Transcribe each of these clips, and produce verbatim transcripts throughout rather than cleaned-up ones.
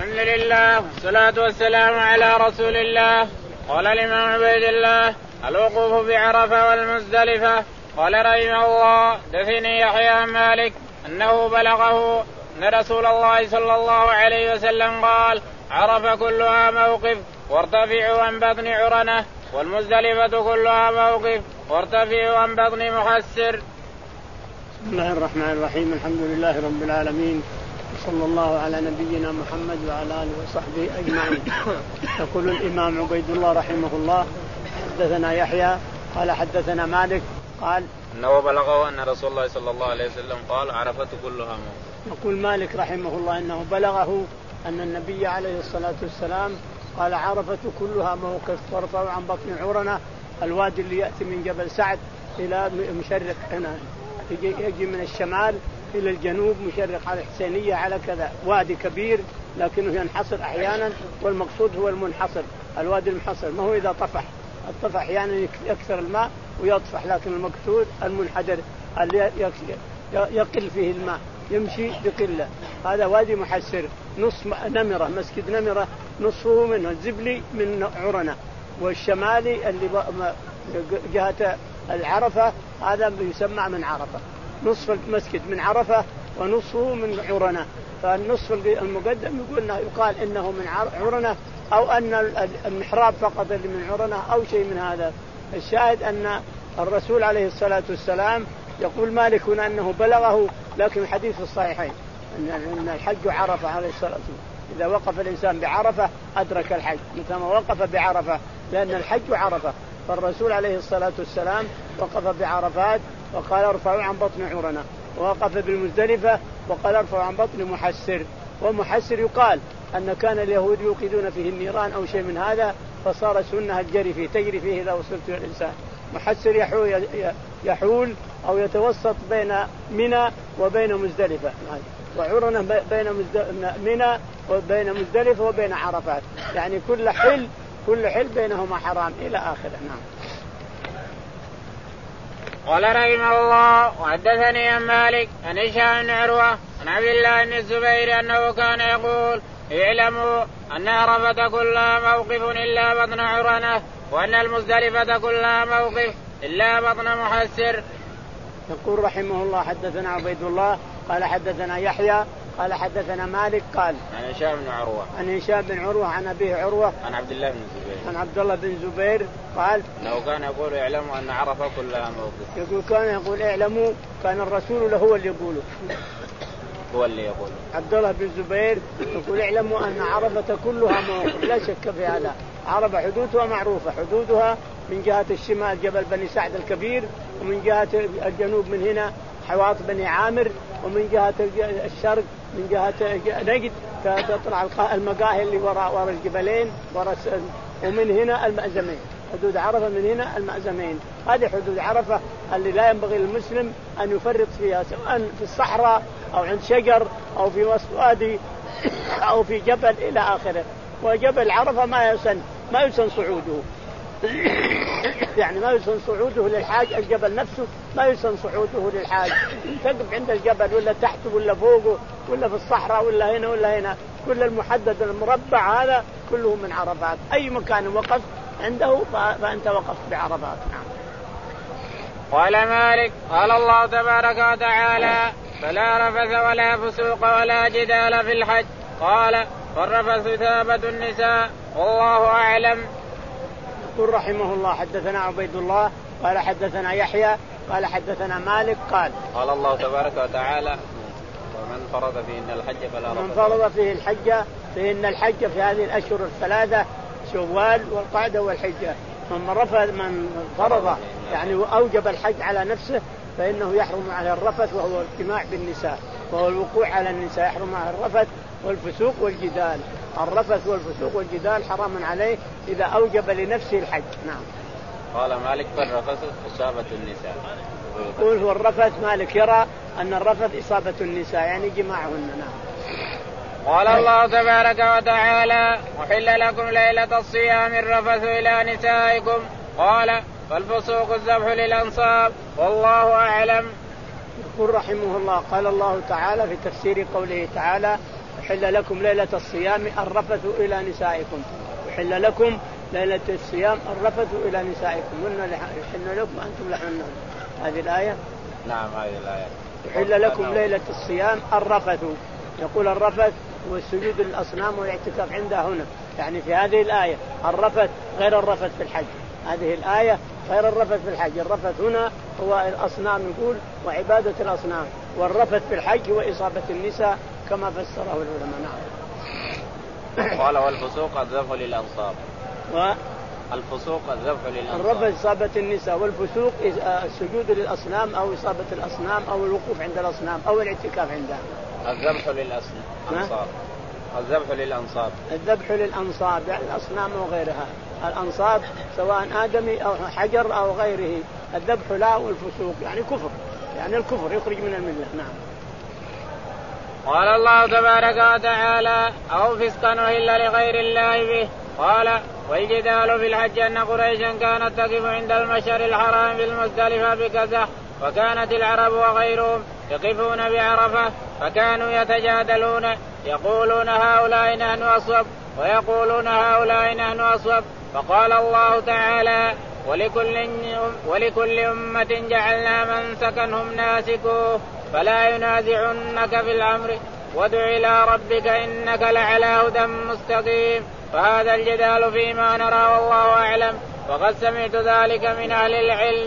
الحمد لله والصلاة والسلام على رسول الله. قال الإمام عبيد الله الوقوف بعرفة والمزدلفة. قال رحمه الله دثني يحيى عن مالك أنه بلغه أن رسول الله صلى الله عليه وسلم قال عرفة كلها موقف وارتفعوا عن بطن عرنة والمزدلفة كلها موقف وارتفعوا عن بطن محسر. بسم الله الرحمن الرحيم. الحمد لله رب العالمين صلى الله على نبينا محمد وعلى آله وصحبه أجمعين. يقول الإمام عبيد الله رحمه الله حدثنا يحيى قال حدثنا مالك قال إنه بلغه أن رسول الله صلى الله عليه وسلم قال عرفة كلها موقف. يقول مالك رحمه الله إنه بلغه أن النبي عليه الصلاة والسلام قال عرفة كلها موقف وارفعوا عن بطن عرنة الوادي اللي يأتي من جبل سعد إلى مشرق هنا يجي من الشمال إلى الجنوب مشرق على الحسينية على كذا وادي كبير لكنه ينحصر أحيانا والمقصود هو المنحصر الوادي المنحصر ما هو إذا طفح الطفح أحيانا يكثر الماء ويطفح لكن المقصود المنحدر اللي يقل فيه الماء يمشي بقلة هذا وادي محسر نص نمرة مسجد نمرة نصفه منه الزبلي من عرنة والشمالي اللي جهة العرفة هذا يسمى من عرفة نصف المسجد من عرفة ونصفه من عرنة فالنصف المقدم يقول يقال إنه من عرنة أو أن المحراب فقط اللي من عرنة أو شيء من هذا. الشاهد أن الرسول عليه الصلاة والسلام يقول مالك هنا أنه بلغه لكن الحديث في الصحيحين أن الحج عرفة عليه الصلاة والسلام إذا وقف الإنسان بعرفة أدرك الحج مثل ما وقف بعرفة لأن الحج عرفة. فالرسول عليه الصلاة والسلام وقف بعرفات وقال ارفعوا عن بطن عرنة ووقف بالمزدلفة وقال ارفعوا عن بطن محسر. ومحسر يقال أن كان اليهود يوقدون فيه النيران أو شيء من هذا فصار سنة الجري فيه تجري فيه إذا وصلت الإنسان. محسر يحول, يحول أو يتوسط بين منى وبين مزدلفة وعرنة بين منى وبين مزدلفة وبين عرفات يعني كل حل كل حل بينهما حرام إلى آخره. نعم. قال رحمه الله وحدثني عن مالك عن هشام بن عروة عن عبد الله بن الزبير أنه كان يقول اعلموا أن عرفة كلها موقف إلا بطن عرنة وأن المزدلفة كلها موقف إلا بطن محسر. يقول رحمه الله حدثنا عبيد الله قال حدثنا يحيى قال حدثنا مالك قال عن هشام بن عروة عن هشام بن عروة عن أبيه عروة عن عبد الله بن الزبير عن عبد الله بن زبير قال لو كان يقول اعلموا أن عرفة كلها موقف. يقول كان يقول اعلموا كان الرسول له هو اللي يقوله هو اللي يقول عبد الله بن زبير يقول اعلموا أن عرفة كلها موقف لا شك في هذا. عرفة حدودها معروفة حدودها من جهة الشمال جبل بني سعد الكبير ومن جهة الجنوب من هنا حواط بني عامر ومن جهة الشرق من جهة نجد تطلع المقاهي اللي وراء وراء الجبلين وراء ومن هنا المأزمين حدود عرفة من هنا المأزمين. هذه حدود عرفة اللي لا ينبغي للمسلم أن يفرط فيها سواء في الصحراء أو عند شجر أو في وسط وادي أو في جبل إلى آخره. وجبل عرفة ما يسن ما يسن صعوده يعني ما يسن صعوده للحاج. الجبل نفسه ما يسن صعوده للحاج تقف عند الجبل ولا تحته ولا فوقه ولا في الصحراء ولا هنا ولا هنا كل المحدد المربع هذا كله من عرفات. أي مكان وقف عنده فأنت وقفت بعرفات. نعم. قال مالك قال الله تبارك وتعالى فلا رفث ولا فسوق ولا جدال في الحج. قال فالرفث ثابت النساء والله أعلم. يقول رحمه الله حدثنا عبيد الله قال حدثنا يحيى قال حدثنا مالك قال قال الله تبارك وتعالى ومن فرض فيهن الحج فلا رفث. من فرض فيه الحج فإن الحج في هذه الأشهر الثلاثة شوال والقعدة والحجة. من رفض من فرض يعني أوجب الحج على نفسه فإنه يحرم على الرفث وهو الاجتماع بالنساء وهو الوقوع على النساء يحرم على الرفث والفسوق والجدال. الرفث والفسوق والجدال حرام عليه إذا أوجب لنفسه الحج. نعم. قال مالك فالرفث إصابة النساء. يقول هو الرفث مالك يرى أن الرفث إصابة النساء يعني جماعهن. نعم. قال الله تبارك وتعالى وحل لكم ليلة الصيام الرفث إلى نسائكم. قال فالفسوق الذبح للأنصاب والله أعلم. يقول رحمه الله قال الله تعالى في تفسير قوله تعالى أحل لكم ليلة الصيام الرفث إلى نسائكم. أحل لكم ليلة الصيام الرفث إلى نسائكم هن يحل لكم أنتم لحن. هذه الآية. نعم هذه الآية. أحل لكم ليلة الصيام الرفث. يقول الرفث هو السجود للأصنام والاعتكاف عندها هنا، يعني في هذه الآية الرفث غير الرفث في الحج. هذه الآية غير الرفث في الحج. الرفث هنا هو الأصنام يقول وعبادة الأصنام، والرفث في الحج هو إصابة النساء كما فسره العلماء. نعم. قال والفسوق الذبح للأنصاب. و الفسوق الذبح للأنصاب. الرفث إصابة النساء، والفسوق السجود للأصنام أو إصابة الأصنام أو الوقوف عند الأصنام أو الاعتكاف عندها. الذبح للأنصاب. الذبح للأنصاب. الذبح للأنصاب يعني الأصنام وغيرها. الأنصاب سواء آدمي أو حجر أو غيره. الذبح لا، والفسوق يعني كفر، يعني الكفر يخرج من الملة. نعم. قال الله تبارك وتعالى أو فسقا أهل لغير الله به. قال والجدال في الحج أن قريشا كانت تقف عند المشعر الحرام بالمزدلفة بكزح، وكانت العرب وغيرهم يقفون بعرفة، فكانوا يتجادلون يقولون هؤلاء نحن أصوب ويقولون هؤلاء نحن أصوب. فقال الله تعالى ولكل, ولكل أمة جعلنا منسكا هم ناسكوه فلا ينازعنك في الأمر وادع إلى ربك إنك لعلى هدى مستقيم. فهذا الجدال فيما نرى والله أعلم، وقد سمعت ذلك من أهل العلم.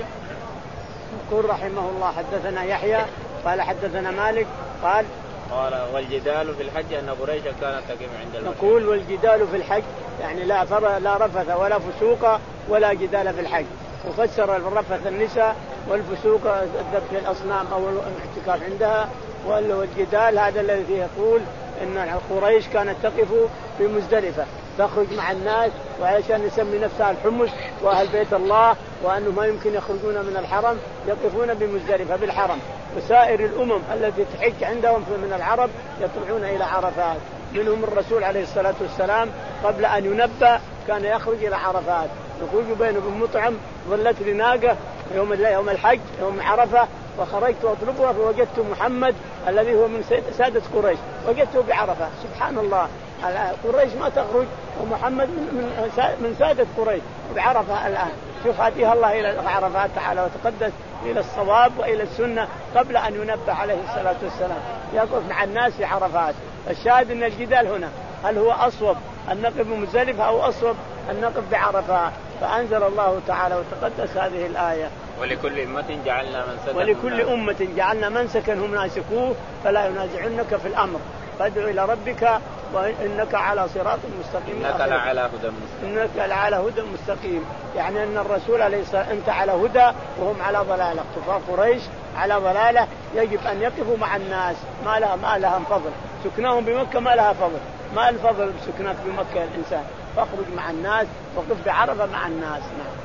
يقول رحمه الله حدثنا يحيى قال حدثنا مالك قال قال والجدال في الحج أن قريشا كانت تقف عند المشعر. يقول والجدال في الحج يعني لا لا رفث ولا فسوق ولا جدال في الحج. وفسر الرفث النساء والفسوق الذبح الأصنام أو الاعتكاف عندها، والجدال هذا الذي يقول إن قريش كانت تقف في مزدلفة تخرج مع الناس وعشان يسمي نفسها الحمص وأهل بيت الله، وأنه ما يمكن يخرجون من الحرم يقفون بمزدلفة بالحرم. وسائر الأمم التي تحج عندهم من العرب يطلعون إلى عرفات، منهم الرسول عليه الصلاة والسلام قبل أن ينبأ كان يخرج إلى عرفات. يخرج بين ابن مطعم ظلت لي ناقة يوم يوم الحج يوم عرفة، وخرجت أطلبها فوجدت محمد الذي هو من سادة قريش وجدته بعرفة. سبحان الله، قريش ما تخرج ومحمد من من سادة قريش بعرفة الآن. شوف هديها الله إلى عرفات تعالى وتقدس إلى الصواب وإلى السنة قبل أن ينبه عليه الصلاة والسلام يقف مع الناس في عرفات. الشاهد أن الجدال هنا هل هو أصوب أن نقف بمزدلفة أو أصوب أن نقف بعرفة. فأنزل الله تعالى وتقدس هذه الآية ولكل أمة جعلنا منسكا ولكل أمة جعلنا منسكا هم ناسكوه فلا ينازعنك في الأمر فادع إلى ربك وإنك على صراط مستقيم. إنك لعلى هدى مستقيم. إنك لعلى هدى مستقيم، يعني أن الرسول عليه الصلاة أنت على هدى وهم على ضلالة. كفار قريش على ضلالة يجب أن يقفوا مع الناس، ما لها ما لها فضل. سكناهم بمكة ما لها فضل، ما الفضل بسكنك بمكة الإنسان. فاخرج مع الناس وقف بعرفة مع الناس. نعم.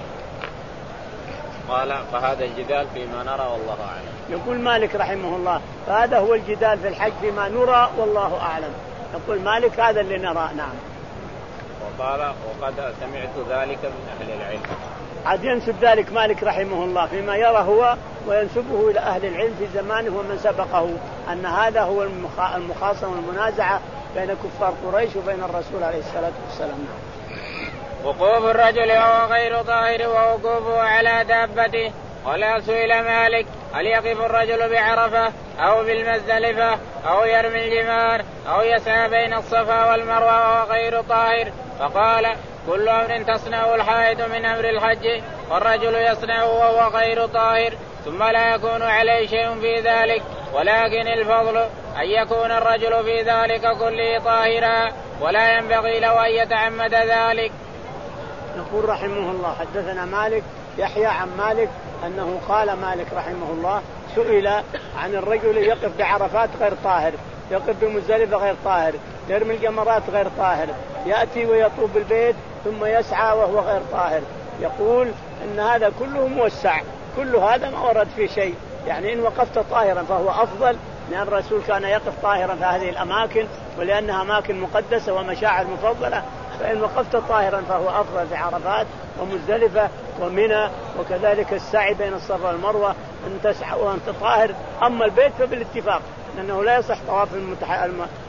قال فهذا الجدال فيما نرى والله أعلم. يقول مالك رحمه الله فهذا هو الجدال في الحج فيما نرى والله أعلم. يقول مالك هذا اللي نرى. نعم. وقال وقد سمعت ذلك من أهل العلم. عاد ينسب ذلك مالك رحمه الله فيما يرى هو وينسبه إلى أهل العلم في زمانه ومن سبقه أن هذا هو المخاصمة والمنازعة بين كفار قريش وبين الرسول عليه الصلاة والسلام. وقوف الرجل وهو غير طاهر ووقوفه على دابته. قال سئل مالك هل يقف الرجل بعرفة أو بالمزدلفة أو يرمي الجمار أو يسعى بين الصفا والمروة وهو غير طاهر؟ فقال كل أمر تصنعه الحائض من أمر الحج والرجل يصنعه وهو غير طاهر ثم لا يكون عليه شيء في ذلك، ولكن الفضل أن يكون الرجل في ذلك كله طاهرا ولا ينبغي له أن يتعمد ذلك. يقول رحمه الله حدثنا مالك يحيى عن مالك أنه قال مالك رحمه الله سئل عن الرجل يقف بعرفات غير طاهر، يقف بمزدلفة غير طاهر، يرمي الجمرات غير طاهر، يأتي ويطوف بالبيت ثم يسعى وهو غير طاهر. يقول إن هذا كله موسع، كل هذا ما ورد فيه شيء. يعني إن وقفت طاهرا فهو أفضل، لأن الرسول كان يقف طاهرا في هذه الأماكن ولأنها أماكن مقدسة ومشاعر مفضلة. فإن وقفت طاهرا فهو أفضل في عرفات ومزدلفة ومنى، وكذلك السعي بين الصفا والمروة أن تسعى وأنت طاهر. أما البيت فبالاتفاق لأنه لا يصح طواف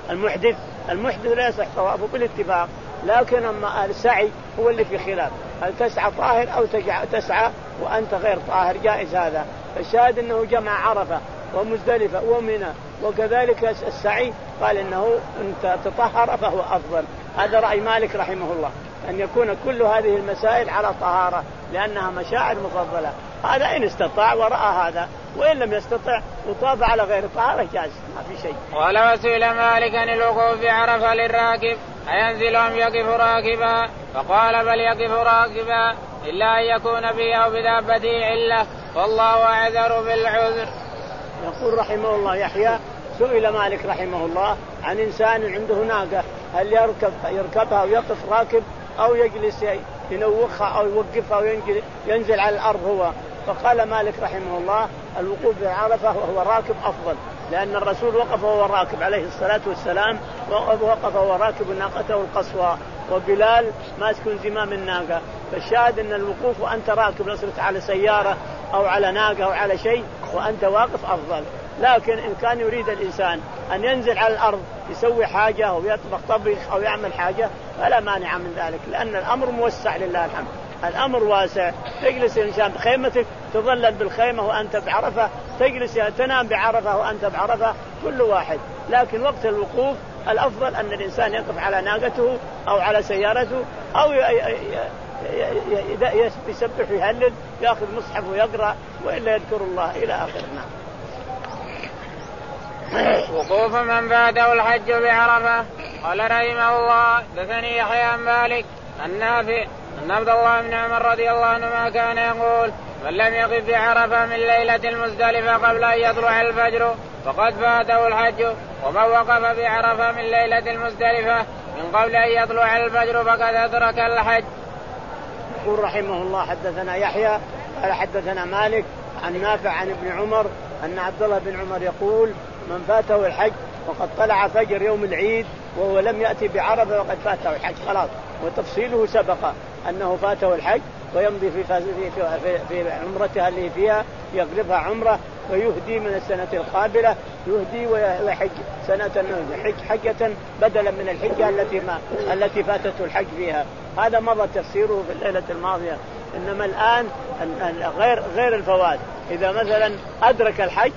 المحدث المحدث لا يصح طوافه بالاتفاق، لكن أما السعي هو اللي في خلاف، هل تسعى طاهر أو تسعى وأنت غير طاهر، جائز هذا. فالشاهد أنه جمع عرفة ومزدلفة ومنى وكذلك السعي، قال إنه أنت تطهر فهو أفضل. هذا رأي مالك رحمه الله، أن يكون كل هذه المسائل على طهارة لأنها مشاعر مفضلة. هذا إن استطاع ورأى هذا، وإن لم يستطع وطاف على غير طهارة جاز، ما في شيء. قال وسئل مالك عن الوقوف بعرفة للراكب أينزل أم يقف راكبا؟ فقال بل يقف راكبا إلا أن يكون به أو بدابته علة، والله أعذر بالعذر. يقول رحمه الله يحيى سئل مالك رحمه الله عن إنسان عنده ناقة، هل يركب يركبها ويقف راكب أو يجلس ينوخها أو يوقفها وينزل ينزل على الأرض هو؟ فقال مالك رحمه الله الوقوف بعرفة وهو راكب أفضل، لأن الرسول وقف وهو راكب عليه الصلاة والسلام، وقف وهو راكب ناقته القصوى، وبلال ماسك زمام الناقة. فالشاهد أن الوقوف وأنت راكب لو صرت على سيارة أو على ناقة أو على شيء وأنت واقف أفضل. لكن إن كان يريد الإنسان أن ينزل على الأرض يسوي حاجة أو يطبخ طبخ أو يعمل حاجة فلا مانع من ذلك، لأن الأمر موسع لله الحمد، الأمر واسع. تجلس الإنسان بخيمتك تظلل بالخيمة وأنت بعرفة، تجلس تنام بعرفة وأنت بعرفة، كل واحد. لكن وقت الوقوف الأفضل أن الإنسان يقف على ناقته أو على سيارته أو يسبح ويهلل، يأخذ مصحف ويقرأ وإلا يذكر الله إلى آخرنا. وقوف من فاته الحج بعرفة. قال رحمه الله دثني يحيى عن مالك النافع أن عبد الله بن عمر رضي الله عنهما كان يقول من لم يقف بعرفة من ليلة المزدلفة قبل أن يطلع الفجر فقد فاته الحج، ومن وقف بعرفة من ليلة المزدلفة من قبل أن يطلع الفجر فقد أدرك الحج. يقول رحمه الله حدثنا يحيى قال حدثنا مالك عن نافع عن ابن عمر أن عبد الله بن عمر يقول من فاته الحج وقد طلع فجر يوم العيد وهو لم يأتي بعرفة وقد فاته الحج خلاص. وتفصيله سبق أنه فاته الحج ويمضي في, في, في, في عمرتها اللي فيها يقلبها عمرة ويهدي من السنة القابلة، يهدي ويحج سنة يحج حجة بدلا من الحجة التي ما التي فاتته الحج فيها. هذا مضى تفسيره في الليلة الماضية. إنما الآن غير غير الفوات، إذا مثلا أدرك الحج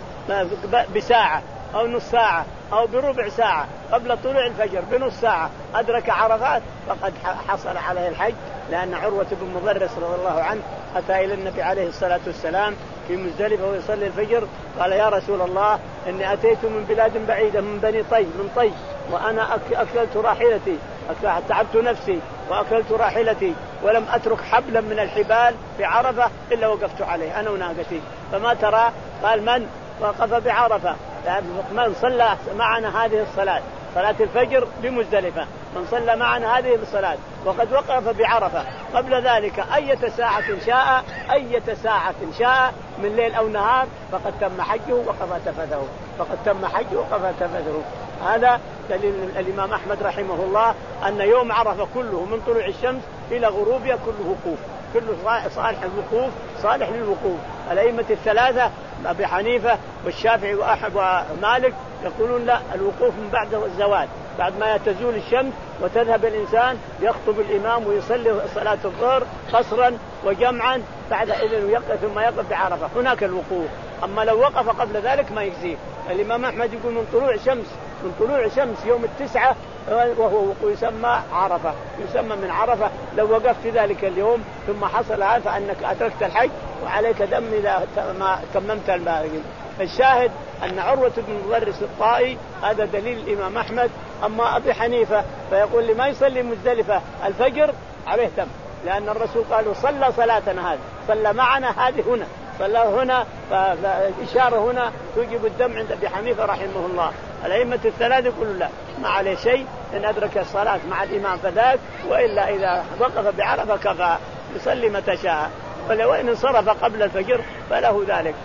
بساعة أو نص ساعة أو بربع ساعة قبل طلوع الفجر بنص ساعة أدرك عرفات فقد حصل عليه الحج، لأن عروة بن مضرس رضي الله عنه أتى إلى النبي عليه الصلاة والسلام في مزدلفة ويصلي الفجر قال يا رسول الله إني أتيت من بلاد بعيدة من بني طي من طي وأنا أكلت راحلتي تعبت نفسي وأكلت راحلتي ولم أترك حبلا من الحبال في عرفة إلا وقفت عليه أنا وناقتي، فما ترى؟ قال من وقف بعرفة من صلى معنا هذه الصلاة صلاة الفجر بمزدلفة، من صلى معنا هذه الصلاة وقد وقف بعرفة قبل ذلك أية ساعة شاء أية ساعة شاء من ليل أو نهار فقد تم حجه وقضى تفثه فقد تم حجه وقضى تفثه. هذا دليل الإمام أحمد رحمه الله أن يوم عرفة كله من طلوع الشمس إلى غروبها كله وقوف، كله صالح الوقوف صالح للوقوف. الأئمة الثلاثة أبي حنيفة والشافعي وأحمد ومالك يقولون لا، الوقوف من بعد الزوال بعد ما تزول الشمس وتذهب الإنسان يخطب الإمام ويصلي صلاة الظهر قصرا وجمعا بعد إذن يقف ثم يقف بعرفة هناك الوقوف. أما لو وقف قبل ذلك ما يجزيه. الإمام أحمد يقول من طلوع الشمس من طلوع الشمس يوم التسعة وهو يسمى عرفة، يسمى من عرفة. لو وقفت في ذلك اليوم ثم حصل هذا فأنك أدركت الحج وعليك دم إذا ما تممت الباقي. الشاهد أن عروة بن مضرس الطائي هذا دليل الإمام أحمد. أما أبي حنيفة فيقول لي ما يصلي مزدلفة الفجر عليه دم، لأن الرسول قال صلى صلاتنا هذه صلى معنا هذه هنا صلى هنا، فالإشارة هنا توجب الدم عند أبي حنيفة رحمه الله. الأئمة الثلاثة يقولوا لا ما عليه شيء إن أدرك الصلاة مع الإمام فذاك، وإلا إذا وقف بعرفة كفى يصلي متى شاء، ولو إن انصرف قبل الفجر فله ذلك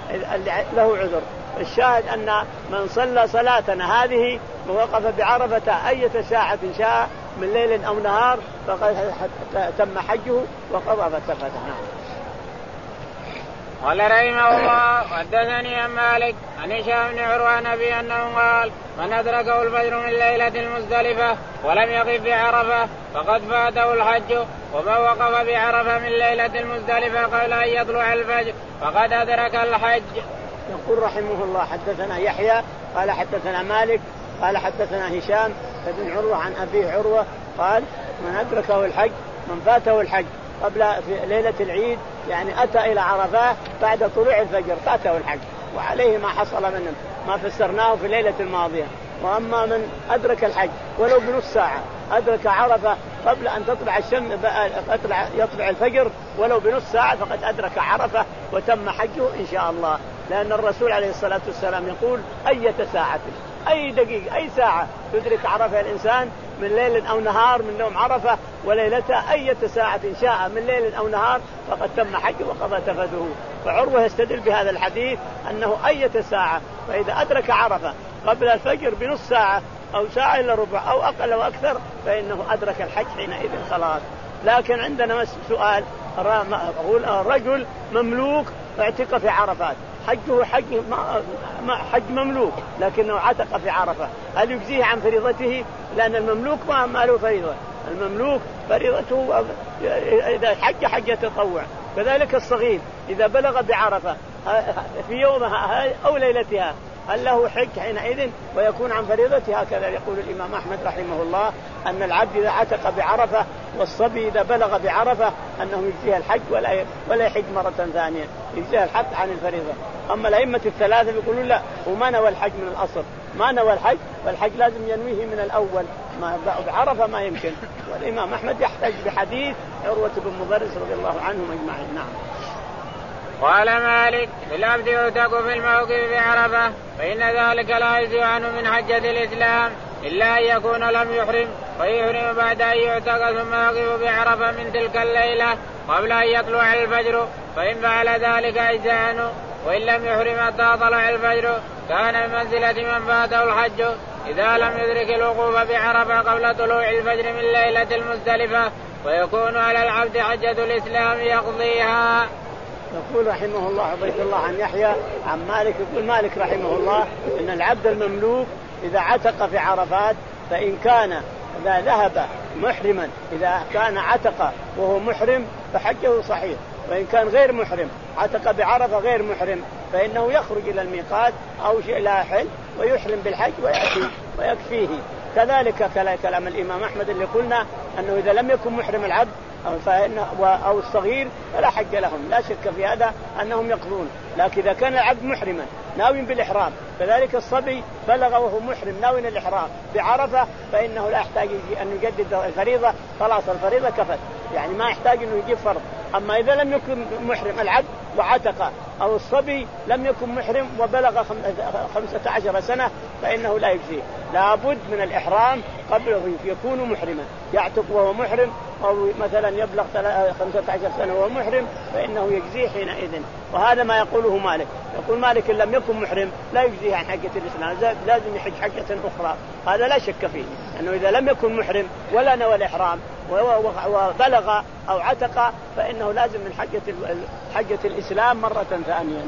له عذر. الشاهد أن من صلى صلاتنا هذه ووقف بعرفة أية ساعة شاء من ليل أو نهار فقد تم حجه وقضى فتفته. قال رحمه الله حدثني عن مالك عن هشام بن عروة عن أبي أنه قال من أدركه الفجر من ليلة المزدلفة ولم يقف بعرفة فقد فاته الحج ومن وقف بعرفة من ليلة المزدلفة قبل أن يطلع الفجر فقد أدرك الحج. يقول رحمه الله حدثنا يحيى قال حدثنا مالك قال حدثنا هشام بن عروة عن أبيه عروة قال من أدركه الحج من فاته الحج قبل في ليلة العيد يعني أتى إلى عرفة بعد طلوع الفجر فاته الحج وعليه ما حصل منه ما فسرناه في الليلة الماضية. وأما من أدرك الحج ولو بنص ساعة أدرك عرفة قبل أن تطلع الشمس يطلع الفجر ولو بنص ساعة فقد أدرك عرفة وتم حجه إن شاء الله. لأن الرسول عليه الصلاة والسلام يقول أية ساعة أي دقيقة أي ساعة تدرك عرفة الإنسان من ليل أو نهار من يوم عرفة وليلتها أية ساعة شاء من ليل أو نهار فقد تم حجه وقضى تفثه. فعروة يستدل بهذا الحديث أنه أية ساعة فإذا أدرك عرفة قبل الفجر بنص ساعة أو ساعة إلا ربع أو أقل أو أكثر فإنه أدرك الحج حينئذ خلاص. لكن عندنا سؤال رجل مملوك اعتق في عرفات حجه حج حج مملوك لكنه عتق في عرفة هل يجزيه عن فريضته؟ لأن المملوك ما له فريضة المملوك فريضته إذا حج حج تطوع. كذلك الصغير إذا بلغ بعرفة في يومها أو ليلتها هل له حج حينئذ ويكون عن فريضته؟ هكذا يقول الإمام أحمد رحمه الله أن العبد إذا عتق بعرفة والصبي إذا بلغ بعرفة أنه يجزيه الحج ولا ولا يحج مرة ثانية يجزيه الحج عن الفريضة. أما الأئمة الثلاثة يقولون لا وما نوى الحج من الأصل ما نوى الحج فالحج لازم ينويه من الأول ما بعرفة ما يمكن. والإمام أحمد يحتج بحديث عروة بن مضرس رضي الله عنهم أجمعين. نعم. قال مالك بالعبد يعتق في الموقف بعرفة فإن ذلك لا يجزي عنه من حجة الإسلام إلا أن يكون لم يحرم فيحرم بعد أن يعتق ثم يقف بعرفة من تلك الليلة قبل أن يطلع الفجر فإن فعل ذلك أجزى عنه وإن لم يحرم حتى طلع الفجر كان بمنزلة من فاته الحج إذا لم يدرك الوقوف بعرفة قبل طلوع الفجر من ليلة المزدلفة ويكون على العبد حجة الإسلام يقضيها. يقول رحمه الله عبيد الله عن يحيى عن مالك يقول مالك رحمه الله إن العبد المملوك إذا عتق في عرفات فإن كان إذا ذهب محرما إذا كان عتق وهو محرم فحجه صحيح وإن كان غير محرم عتق بعرفة غير محرم فإنه يخرج إلى الميقات أو شيء لا حل ويحرم بالحج ويأتي ويكفيه. كذلك كلام الإمام أحمد اللي قلنا أنه إذا لم يكن محرم العبد أو الصغير فلا حج لهم لا شك في هذا أنهم يقضون. لكن إذا كان العبد محرما ناوي بالإحرام كذلك الصبي بلغ وهو محرم ناوي الإحرام بعرفة فإنه لا يحتاج أن يجدد الفريضة خلاص الفريضة كفت يعني ما يحتاج أنه يجيب فرض. أما إذا لم يكن محرم العبد وعتق أو الصبي لم يكن محرم وبلغ خمسة عشر سنة فإنه لا يجزيه لابد من الإحرام قبل يكون محرما يعتق وهو محرم أو مثلا يبلغ خمسة عشر سنة وهو محرم فإنه يجزيه حينئذ. وهذا ما يقوله مالك يقول مالك إن لم يكن محرم لا يجزيه عن حجة الإسلام لازم يحج حجة أخرى. هذا لا شك فيه أنه إذا لم يكن محرم ولا نوى الإحرام وبلغ أو عتق فإنه لازم من حجة حجة الإسلام مرة ثانية.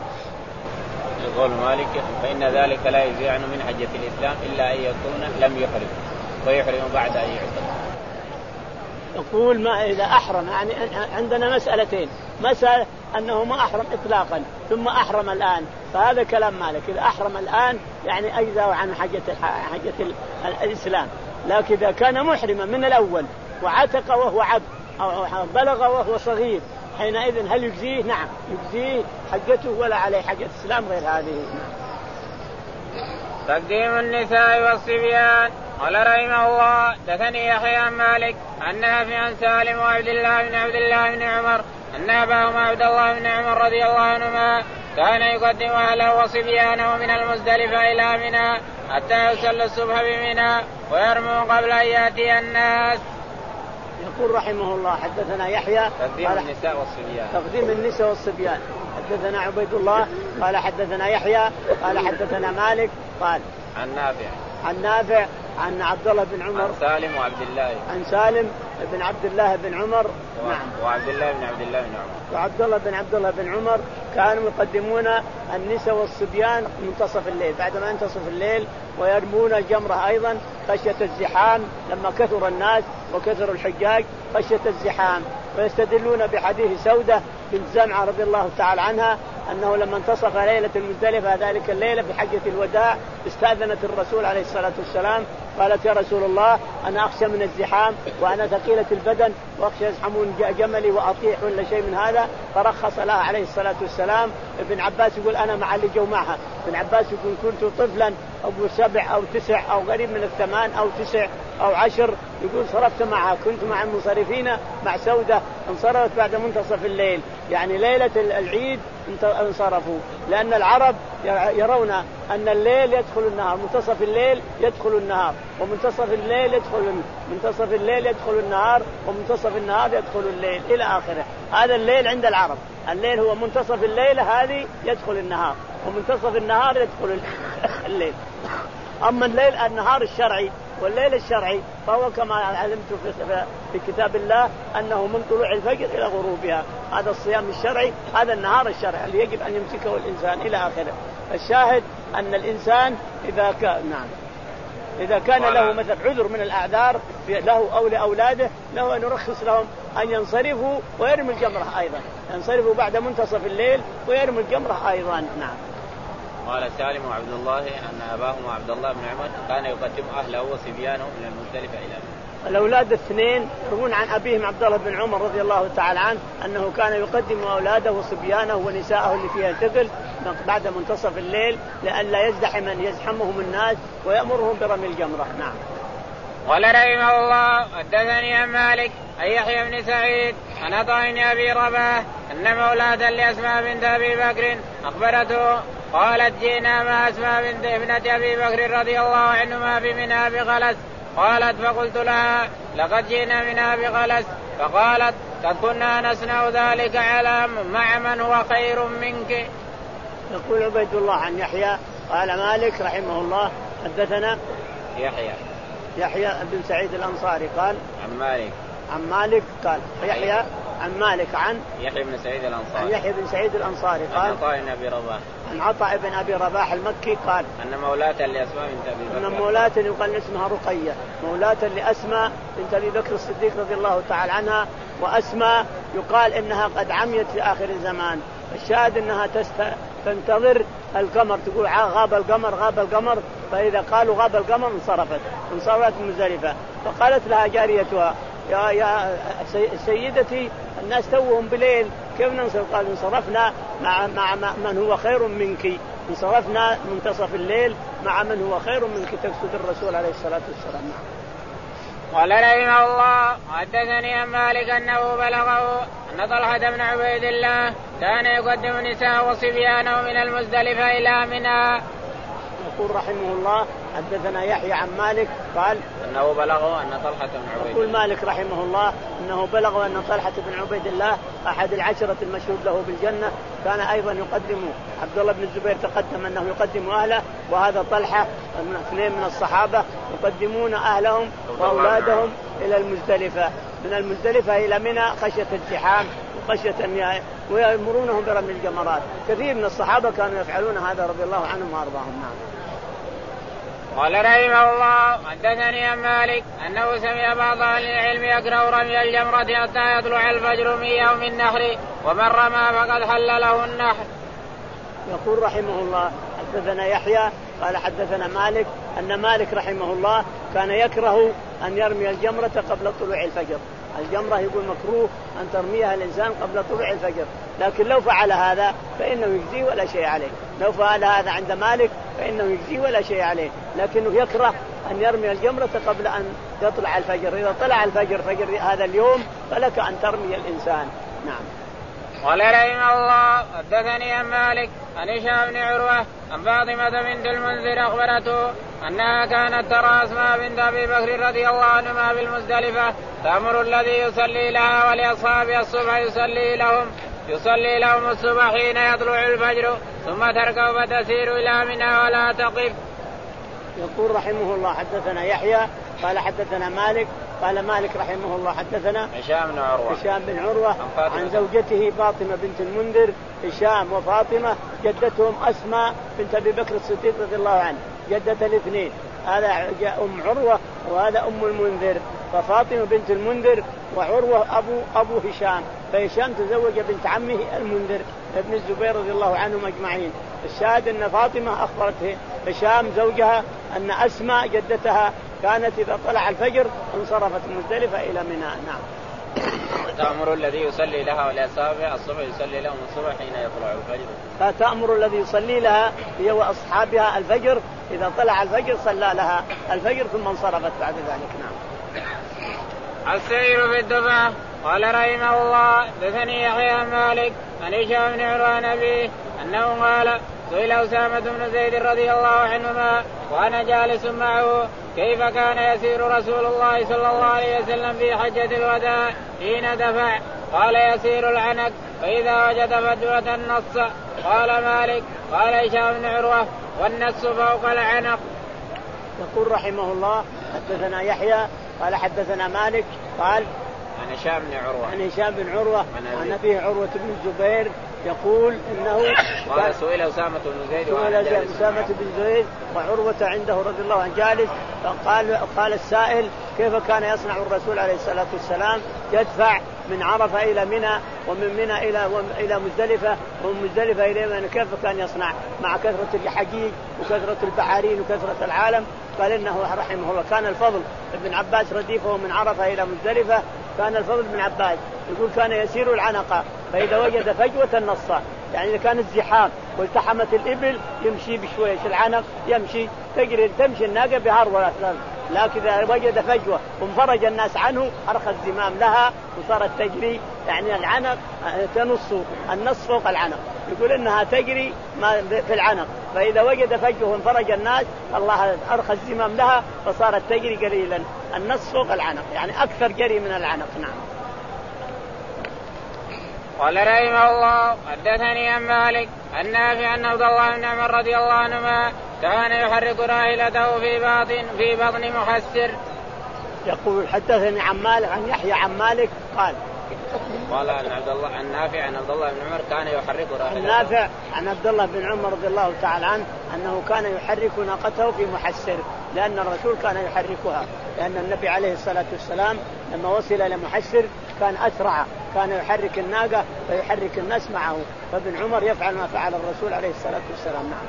يقول مالك فإن ذلك لا يجزي عنه من حجة الإسلام إلا أن يكون لم يحرم ويحرم بعد أن يعتق. يقول ما إذا أحرم يعني عندنا مسألتين مسألة أنه ما أحرم إطلاقا ثم أحرم الآن فهذا كلام مالك إذا أحرم الآن يعني أجزاء عن حجة حجة الإسلام. لكن إذا كان محرما من الأول وعتق وهو عبد أو بلغ وهو صغير حينئذ هل يجزيه؟ نعم يجزيه حجته ولا عليه حجة الإسلام غير هذه. تقديم النساء والصبيان. قال رحمه الله دثني يحيى عن مالك عن نافع عن سالم وعبد الله بن عبد الله بن عمر أن أباهما عبد الله بن عمر رضي الله عنهما كان يقدم أهله وصبيانه من المزدلفة إلى منى حتى يصلي الصبح بمنى ويرموا قبل أن يأتي الناس. يقول رحمه الله حدثنا يحيى تقديم النساء والصبيان تقديم النساء والصبيان حدثنا عبيد الله قال حدثنا يحيى قال حدثنا مالك قال عن نافع عن نافع عن عبد الله بن عمر. عن سالم وعبد الله. عن سالم بن عبد الله بن عمر. و... نعم. وعبد الله بن عبد الله بن عمر. وعبد الله بن عبد الله بن عمر كانوا يقدمون النساء والصبيان منتصف الليل بعد ما ينتصف الليل، ويرمون الجمرة أيضا خشية الزحام لما كثر الناس وكثر الحجاج خشية الزحام. ويستدلون بحديث سودة بنت زمعة رضي الله تعالى عنها أنه لما انتصف ليلة المزدلفة ذلك الليلة في حجة الوداع استأذنت الرسول عليه الصلاة والسلام قالت يا رسول الله أنا أخشى من الزحام وأنا ثقيلة البدن وأخشى يزحمون جملي وأطيح ولا شيء من هذا، فرخص لها عليه الصلاة والسلام. ابن عباس يقول أنا مع اللي جو معها. ابن عباس يقول كنت طفلا أو سبع أو تسع أو قريب من الثمان أو تسع أو عشر، يقول صرفت معها كنت مع المنصرفين مع سودة انصرفت بعد منتصف الليل، يعني ليلة العيد انصرفوا، لأن العرب يرون أن الليل يدخل النهار، منتصف الليل يدخل النهار، ومنتصف الليل يدخل منتصف الليل يدخل النهار، ومنتصف النهار يدخل الليل إلى آخره. هذا الليل عند العرب، الليل هو منتصف الليل هذه يدخل النهار، ومنتصف النهار يدخل الليل. أما الليل النهار الشرعي والليل الشرعي فهو كما علمت في كتاب الله أنه من طلوع الفجر إلى غروبها، هذا الصيام الشرعي، هذا النهار الشرعي اللي يجب أن يمسكه الإنسان إلى آخره. الشاهد أن الإنسان إذا كان نعم إذا كان له مثل عذر من الأعذار له أو لأولاده له أن يرخص لهم أن ينصرفوا ويرموا الجمرة أيضا، ينصرفوا بعد منتصف الليل ويرموا الجمرة أيضا. نعم. قال سالم وعبد الله أن أباهما عبد الله بن عمر كان يقدم أهله وصبيانه من المزدلفة إلى منى. الأولاد الاثنين يروون عن أبيهم عبد الله بن عمر رضي الله تعالى عنه أنه كان يقدم أولاده وصبيانه ونساءه اللي فيها ثقل بعد منتصف الليل لئلا يزدحم يزحمهم الناس ويأمرهم برمي الجمرة. نعم. قال رحمه الله حدثني عن مالك أن يحيى بن سعيد عن عطاء بن أبي رباح أن مولاة لأسماء بنت أبي بكر أخبرته قالت جئنا مع أسماء بنت ابنة أبي بكر رضي الله عنهما بمنى بغلس، قالت فقلت لها لقد جئنا منها بغلس، فقالت قد كنا نصنع ذلك على مع من هو خير منك. يقول عبيد الله عن يحيى قال مالك رحمه الله حدثنا يحيى يحيى بن سعيد الأنصاري قال عن مالك عن مالك قال يحيى عن مالك عن يحيى بن سعيد الأنصاري عن يحيى بن سعيد الأنصاري قال عن عطاء بن أبي رباح عن عطاء بن أبي رباح المكي قال أن مولاة لأسماء بنت أبي بكر أن مولاة يقال اسمها رقية مولاة لأسماء بنت أبي بكر الصديق رضي الله تعالى عنها، وأسماء يقال إنها قد عميت في آخر الزمان، الشاهد إنها تست... تنتظر القمر، تقول غاب القمر غاب القمر، فإذا قالوا غاب القمر انصرفت انصرفت مزدلفة. فقالت لها جاريتها يا يا سيدتي الناس توهم بليل كيف ننصرف؟ قال انصرفنا مع مع من هو خير منك، انصرفنا منتصف الليل مع من هو خير منك، تقصد الرسول عليه الصلاة والسلام. قال رحمه الله حدثني عن مالك أنه بلغه أن طلحة بن عبيد الله كان يقدم نساء وصبيانه من المزدلفة إلى منى. يقول رحمه الله حدثنا يحيى عن مالك قال أنه بلغه أن طلحة بن عبيد يقول مالك رحمه الله أنه بلغه أن طلحة بن عبيد الله أحد العشرة المشهود له بالجنة كان أيضا يقدم، عبد الله بن الزبير تقدم أنه يقدم أهله، وهذا طلحة اثنين من الصحابة يقدمون أهلهم وأولادهم إلى المزدلفة، من المزدلفة إلى منى خشية الزحام وخشية أن ويأمرونهم برمي الجمرات. كثير من الصحابة كانوا يفعلون هذا رضي الله عنهم وأرضاهم. نعم. قال رحمه الله حدثني عن مالك أنه سمع بعض أهل العلم يكره رمي الجمرة حتى يطلع الفجر من يوم النحر، ومن رمى فقد حل له النحر. يقول رحمه الله حدثنا يحيى قال حدثنا مالك أن مالك رحمه الله كان يكره أن يرمي الجمرة قبل طلوع الفجر. الجمرة يقول مكروه أن ترميها الإنسان قبل طلوع الفجر، لكن لو فعل هذا فإنه يجزيه ولا شيء عليه، لو فعل هذا عند مالك فإنه يجزيه ولا شيء عليه، لكنه يكره أن يرمي الجمرة قبل أن يطلع الفجر. إذا طلع الفجر فجر هذا اليوم فلك أن ترمي الإنسان. نعم. قال رحمه الله حدثني عن مالك عن هشام بن عروة عن فاطمة بنت المنذر أخبرته أنها كانت ترى أسماء بنت أبي بكر رضي الله عنهما بالمزدلفة تأمر الذي يصلي لها ولأصحابها الصبح يصلي لهم يصلي لهم الصبح حين يطلع الفجر ثم تركب فتسير إلى منى ولا تقف. يقول رحمه الله حدثنا يحيى قال حدثنا مالك قال مالك رحمه الله حدثنا هشام بن عروة هشام بن عروة عن زوجته فاطمة بنت المنذر. هشام وفاطمة جدتهم أسماء بنت أبي بكر الصديق رضي الله عنه جدة الاثنين، هذا أم عروة وهذا أم المنذر، ففاطمة بنت المنذر وعروة أبو أبو هشام، فهشام تزوج بنت عمه المنذر ابن الزبير رضي الله عنهم أجمعين. الشاهد أن فاطمة أخبرته هشام زوجها أن أسماء جدتها كانت إذا طلع الفجر انصرفت مزدلفة إلى منى. نعم. تأمر الذي يصلي لها ولأصحابها الصبح يصلي لهم الصبح حين يطلع الفجر. فتأمر الذي يصلي لها هي وأصحابها الفجر، إذا طلع الفجر صلى لها الفجر ثم انصرفت بعد ذلك. نعم. السير في الدفع. قال رحمه الله دثني يحيى مالك عن هشام بن عروة أبيه أنه قال سئل أسامة بن زيد رضي الله عنهما وأنا جالس معه كيف كان يسير رسول الله صلى الله عليه وسلم في حجة الوداع حين دفع؟ قال يسير العنق فإذا وجد فجوة النص. قال مالك قال هشام بن عروة والنص فوق العنق. يقول رحمه الله حدثنا يحيى قال حدثنا مالك قال عن هشام بن عروة عن هشام بن عروة عن أبيه عروة بن الزبير يقول إنه قال سئل أسامة بن زيد سئل أسامة بن زيد وعروة عنده رضي الله عنه جالس، فقال قال السائل كيف كان يصنع الرسول عليه الصلاة والسلام يدفع من عرفة إلى منى ومن منى إلى إلى مزدلفة ومن مزدلفة إلى منى، كيف كان يصنع مع كثرة الحجيج وكثرة البحارين وكثرة العالم؟ قال إنه رحمه الله كان الفضل ابن عباس رديفه من عرفة إلى مزدلفة، كان الفضل بن عباس يقول كان يسير العنقة فإذا وجد فجوة النص، يعني إذا كان الزحام والتحمت الإبل يمشي بشويش العنق يمشي تجري تمشي الناقة بهرولة، لكن إذا وجد فجوة وانفرج الناس عنه أرخى الزمام لها وصارت تجري، يعني العنق تنص النص فوق العنق، يقول إنها تجري في العنق، فإذا وجد فجوة وانفرج الناس الله أرخى الزمام لها فصارت تجري قليلا النص فوق العنق، يعني أكثر جري من العنق. نعم. قال رحمه الله حدثني عن مالك عن نافع أن عبد الله بن عمر رضي الله عنهما كان يحرك راحلته في باطن في بطن محسر. يقول حدثني عن مالك عن يحيى عن مالك قال قال عن عبد الله عن نافع عن عبد الله بن عمر كان يحرك راحلته. النافع عن عبد الله بن عمر رضي الله تعالى عنه أنه كان يحرك ناقته في محسر، لأن الرسول كان يحركها، لأن النبي عليه الصلاة والسلام لما وصل إلى محسر كان أسرع، كان يحرك الناقة ويحرك الناس معه، فابن عمر يفعل ما فعل الرسول عليه الصلاة والسلام. نعم.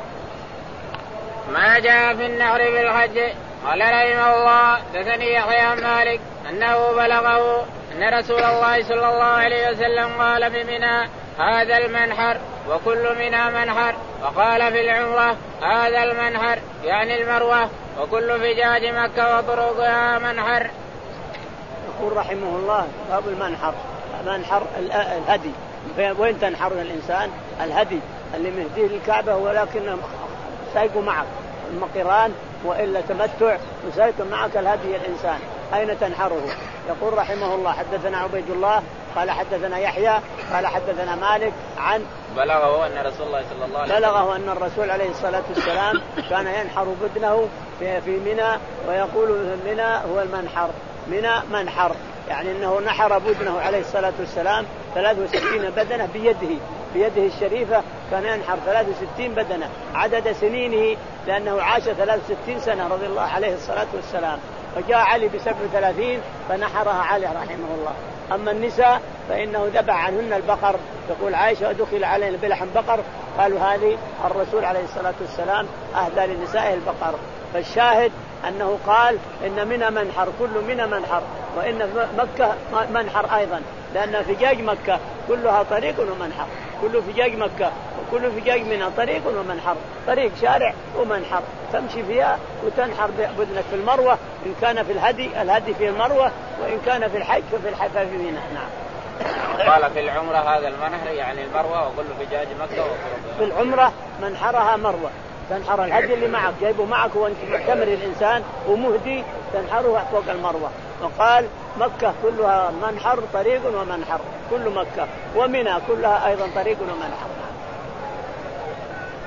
ما جاء في النهر بالحج. قال رحمه الله دثني يحيى مالك أنه بلغه أن رسول الله صلى الله عليه وسلم قال بمنى هذا المنحر وكل منى منحر، وقال في العمرة هذا المنحر يعني المروة وكل فجاج مكة وطرقها منحر. يقول رحمه الله باب المنحر، منحر الهدي، وين تنحر الإنسان؟ الهدي اللي مهديه الكعبة ولكن سايقه معك المقران وإلا تمتع وسايق معك الهدي الإنسان، أين تنحره؟ يقول رحمه الله حدثنا عبيد الله قال حدثنا يحيى قال حدثنا مالك عن بلغه أن رسول الله صلى الله عليه وسلم بلغه أن الرسول عليه الصلاة والسلام كان ينحر بدنه في في منى، ويقول منى هو المنحر، منى منحر يعني أنه نحر بدنه عليه الصلاة والسلام ثلاث وستين بدنة بيده بيده الشريفة، كان ينحر ثلاث وستين بدنة عدد سنينه، لأنه عاش ثلاث وستين سنة رضي الله عليه الصلاة والسلام، فجاء علي بسبع وثلاثين فنحرها علي رحمه الله. أما النساء فإنه ذبح عنهن البقر، تقول عائشة دخل علينا بلحم بقر، قالوا هذه الرسول عليه الصلاة والسلام أهدى للنساء البقر. فالشاهد أنه قال إن منى منحر كل منى منحر، وإن مكة منحر أيضا، لأن فجاج مكة كلها طريق ومنحر، كل فجاج مكة وكل فجاج منى طريق ومنحر، طريق شارع ومنحر تمشي فيها وتنحر بدنك في المروة إن كان في الهدي الهدي في المروة، وإن كان في الحج ففي الحج في منى. نعم. قال في العمرة هذا المنحر يعني المروة وكل فجاج مكة وطرقها. في العمرة منحرها مروة، تنحر الهدي اللي معك جايبه معك وانت معتمر الإنسان ومهدي تنحره فوق المروة. وقال مكة كلها منحر طريق ومنحر، كل مكة، ومنى كلها أيضا طريق ومنحر.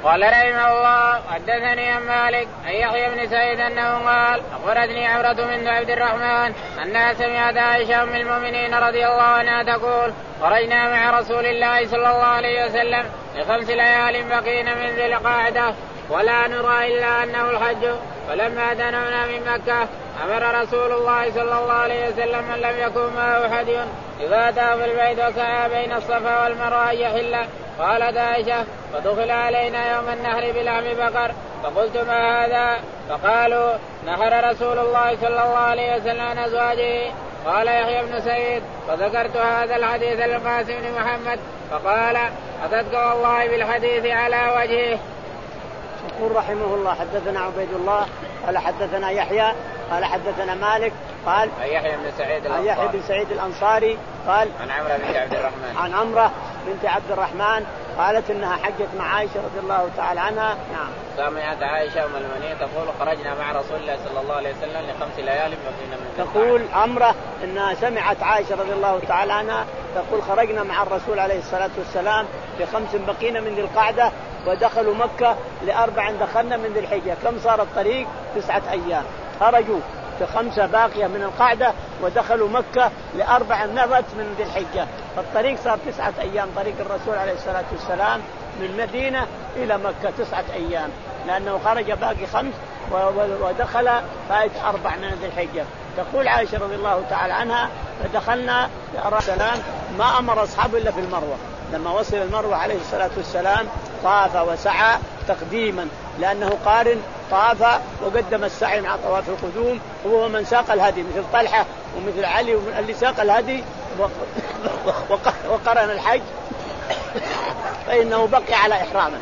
قال رحمه الله حدثني عن مالك عن يحيى بن سعيد انه قال اخبرتني عمرة بنت عبد الرحمن انها سمعت عائشة ام المؤمنين رضي الله عنها تقول خرجنا مع رسول الله صلى الله عليه وسلم لخمس ليال بقين من ذي القعدة ولا نرى الا انه الحج فلما دنونا من مكة امر رسول الله صلى الله عليه وسلم من لم يكن معه هدي اذا اتى في البيت وسعى بين الصفا والمروة ان يحل. قالت عائشة فدخل علينا يوم النهر بلحم بقر فقلت ما هذا فقالوا نهر رسول الله صلى الله عليه وسلم عن أزواجه. قال يحيى بن سعيد فذكرت هذا الحديث للقاسم بن محمد فقال أتتك والله بالحديث على وجهه. يقول رحمه الله حدثنا عبيد الله قال حدثنا يحيى قال حدثنا مالك قال يحيى بن سعيد الأنصاري يحيى بن سعيد الأنصاري قال عن عمرة بنت عبد الرحمن عن عمرة بنت عبد الرحمن قالت انها حجت مع عائشة رضي الله تعالى عنها. نعم. سمعت عائشة ام المؤمنين تقول خرجنا مع رسول الله صلى الله عليه وسلم لخمس ليال بقينا من تقول عمرة انها سمعت عائشة رضي الله تعالى عنها تقول خرجنا مع الرسول عليه الصلاة والسلام لخمس بقينا من ذي القعدة ودخلوا مكة لأربع دخلنا من ذي الحجة. كم صار الطريق؟ تسعة أيام. خرجوا في خمسة باقية من القعدة ودخلوا مكة لأربع نبت من ذي الحجة. فالطريق صار تسعة أيام طريق الرسول عليه الصلاة والسلام من المدينة إلى مكة تسعة أيام لأنه خرج باقي خمس ودخل فائت أربع من ذي الحجة. تقول عائشة رضي الله تعالى عنها فدخلنا السلام ما أمر أصحابه إلا في المروة. لما وصل المروة عليه الصلاة والسلام طاف وسعى تقديما لأنه قارن طاف وقدم السعي مع طواف القدوم وهو من ساق الهدي مثل طلحة ومثل علي ومن اللي ساق الهدي وقرن الحج فإنه بقي على إحرامه.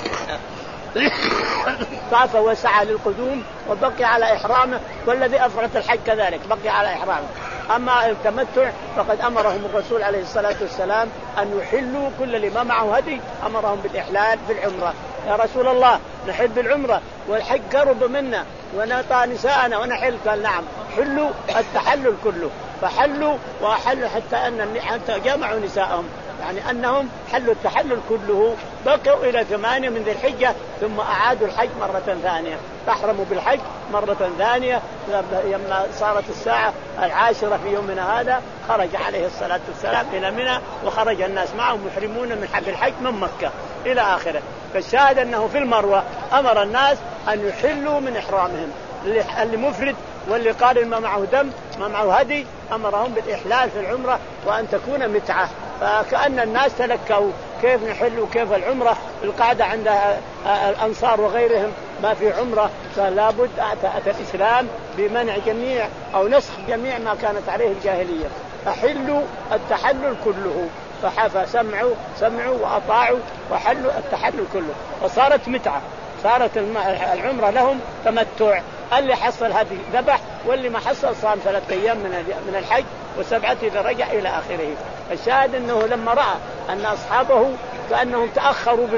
طاف وسعى للقدوم وبقي على إحرامه والذي أفرط الحج كذلك بقي على إحرامه. أما التمتع فقد أمرهم الرسول عليه الصلاة والسلام أن يحلوا كل اللي ما معه هدي أمرهم بالإحلال بالعمرة. يا رسول الله نحب العمرة والحج قرب منا ونطى نساءنا ونحل. قال نعم حلوا التحلل كله فحلوا وأحلوا حتى أن حتى جمعوا نساءهم يعني أنهم حلوا التحلل كله. بقوا إلى ثمانية من ذي الحجة ثم أعادوا الحج مرة ثانية تحرموا بالحج مرة ثانية لما صارت الساعة العاشرة في يومنا هذا خرج عليه الصلاة والسلام إلى منى وخرج الناس معه محرمون من حج الحج من مكة إلى آخره. فالشاهد أنه في المروة أمر الناس أن يحلوا من إحرامهم اللي مفرد واللي قارن ما معه دم ما معه هدي أمرهم بالإحلال في العمرة وأن تكون متعة. فكأن الناس تلكوا كيف نحل وكيف العمرة القاعدة عند الأنصار وغيرهم ما في عمرة فلا بد أتى الإسلام بمنع جميع أو نسخ جميع ما كانت عليه الجاهلية. فحلوا التحلل كله فسمعوا سمعوا وأطاعوا وحلوا التحلل كله فصارت متعة صارت العمرة لهم تمتع. اللي حصل هذه ذبح واللي ما حصل صام ثلاثة أيام من الحج وسبعة إذا رجع إلى آخره. الشاهد أنه لما رأى أن أصحابه كأنهم تأخروا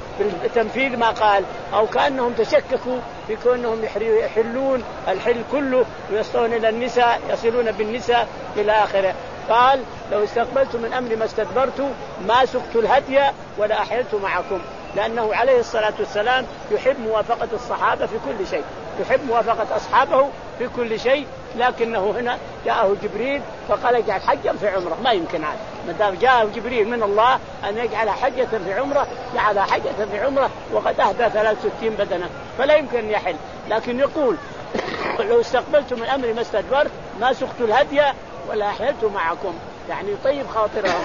بتنفيذ ما قال أو كأنهم تشككوا في كونهم يحلون الحل كله ويصلون إلى النساء يصلون بالنساء إلى آخره قال لو استقبلت من أمري ما استدبرت ما سقت الهدي ولا أحلت معكم. لأنه عليه الصلاة والسلام يحب موافقة الصحابة في كل شيء يحب موافقة أصحابه في كل شيء. لكنه هنا جاءه جبريل فقال اجعل حجا في عمرة ما يمكن عاد ما دام جاءه جبريل من الله أن يجعل حجة في عمرة جعل حجة في عمرة وقد أهدى ثلاث وستين بدنة فلا يمكن أن يحل. لكن يقول لو استقبلت من أمري ما استدبرت ما سقت الهدي ولا أحللت معكم يعني يطيب خاطرهم.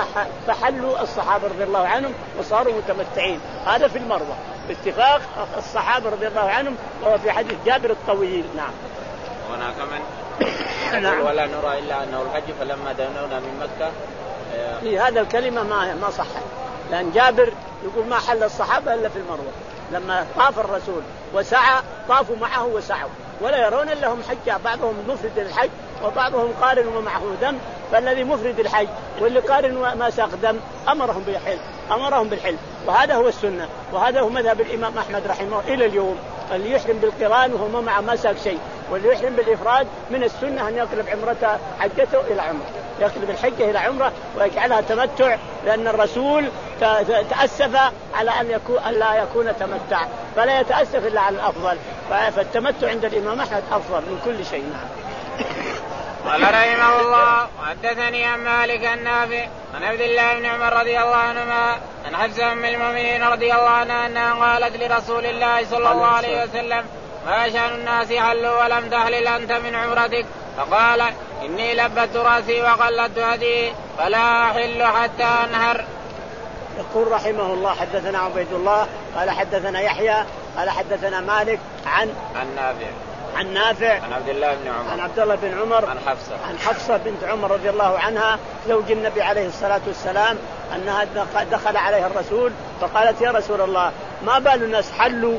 فحلوا الصحابة رضي الله عنهم وصاروا متمتعين. هذا في المروة باتفاق الصحابة رضي الله عنهم وهو في حديث جابر الطويل. نعم. هنا كمان نعم. ولا نرى إلا أنه الحج فلما دنونا من مكة في هذا الكلمة ما ما صح لأن جابر يقول ما حل الصحابة إلا في المروة لما طاف الرسول وسعى طافوا معه وسعوا ولا يرون لهم حجة. بعضهم مفرد الحج وبعضهم قارن ومعه دم فالذي مفرد الحج واللي قارن وما ساق دم أمرهم بالحل أمرهم بالحل. وهذا هو السنة وهذا هو مذهب الإمام أحمد رحمه إلى اليوم. اللي يحرم بالقران وهو ما معه ما ساق شيء واللي يحرم بالإفراد من السنة أن يقلب عمرته حجته إلى عمرة يقلب الحجة إلى عمرة ويجعلها تمتع لأن الرسول تأسف على أن يكون ألا يكون تمتع، فلا يتأسف إلا على الأفضل. فالتمتع عند الإمام أحمد أفضل من كل شيء. قال رحمه الله وحدثني عن مالك النافع عن عبد الله بن عمر رضي الله عنهما عن حفصة أم المؤمنين رضي الله عنها أنها قالت لرسول الله صلى الله عليه وسلم ما شأن الناس حلوا ولم تحلل أنت من عمرتك؟ فقال إني لبت رأسي وقلدت هدي فلا أحل حتى أنهر. يقول رحمه الله حدثنا عبيد الله قال حدثنا يحيى قال حدثنا مالك عن عن نافع عن نافع عن عبد الله بن عمر عن عبد الله بن عمر عن حفصة عن حفصة بنت عمر رضي الله عنها زوج النبي عليه الصلاة والسلام أنها دخل عليها الرسول فقالت يا رسول الله ما بال الناس حلوا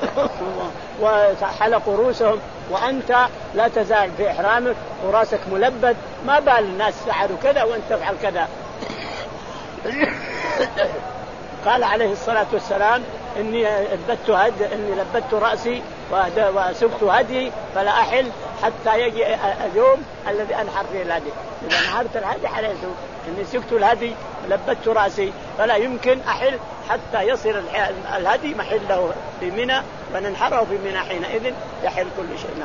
وحلقوا رؤوسهم وأنت لا تزال في إحرامك وراسك ملبد، ما بال الناس فعلوا كذا وأنت تفعل كذا؟ قال عليه الصلاة والسلام إني لبت هدي إني لبت رأسي وسقت هدي فلا أحل حتى يجي اليوم الذي أنحر فيه الهدي. إذا نحرت الهدي حللت، إني سقت الهدي لبت رأسي فلا يمكن أحل حتى يصل الهدي محله في منى وننحره في منى، حينئذ يحل كل شيء.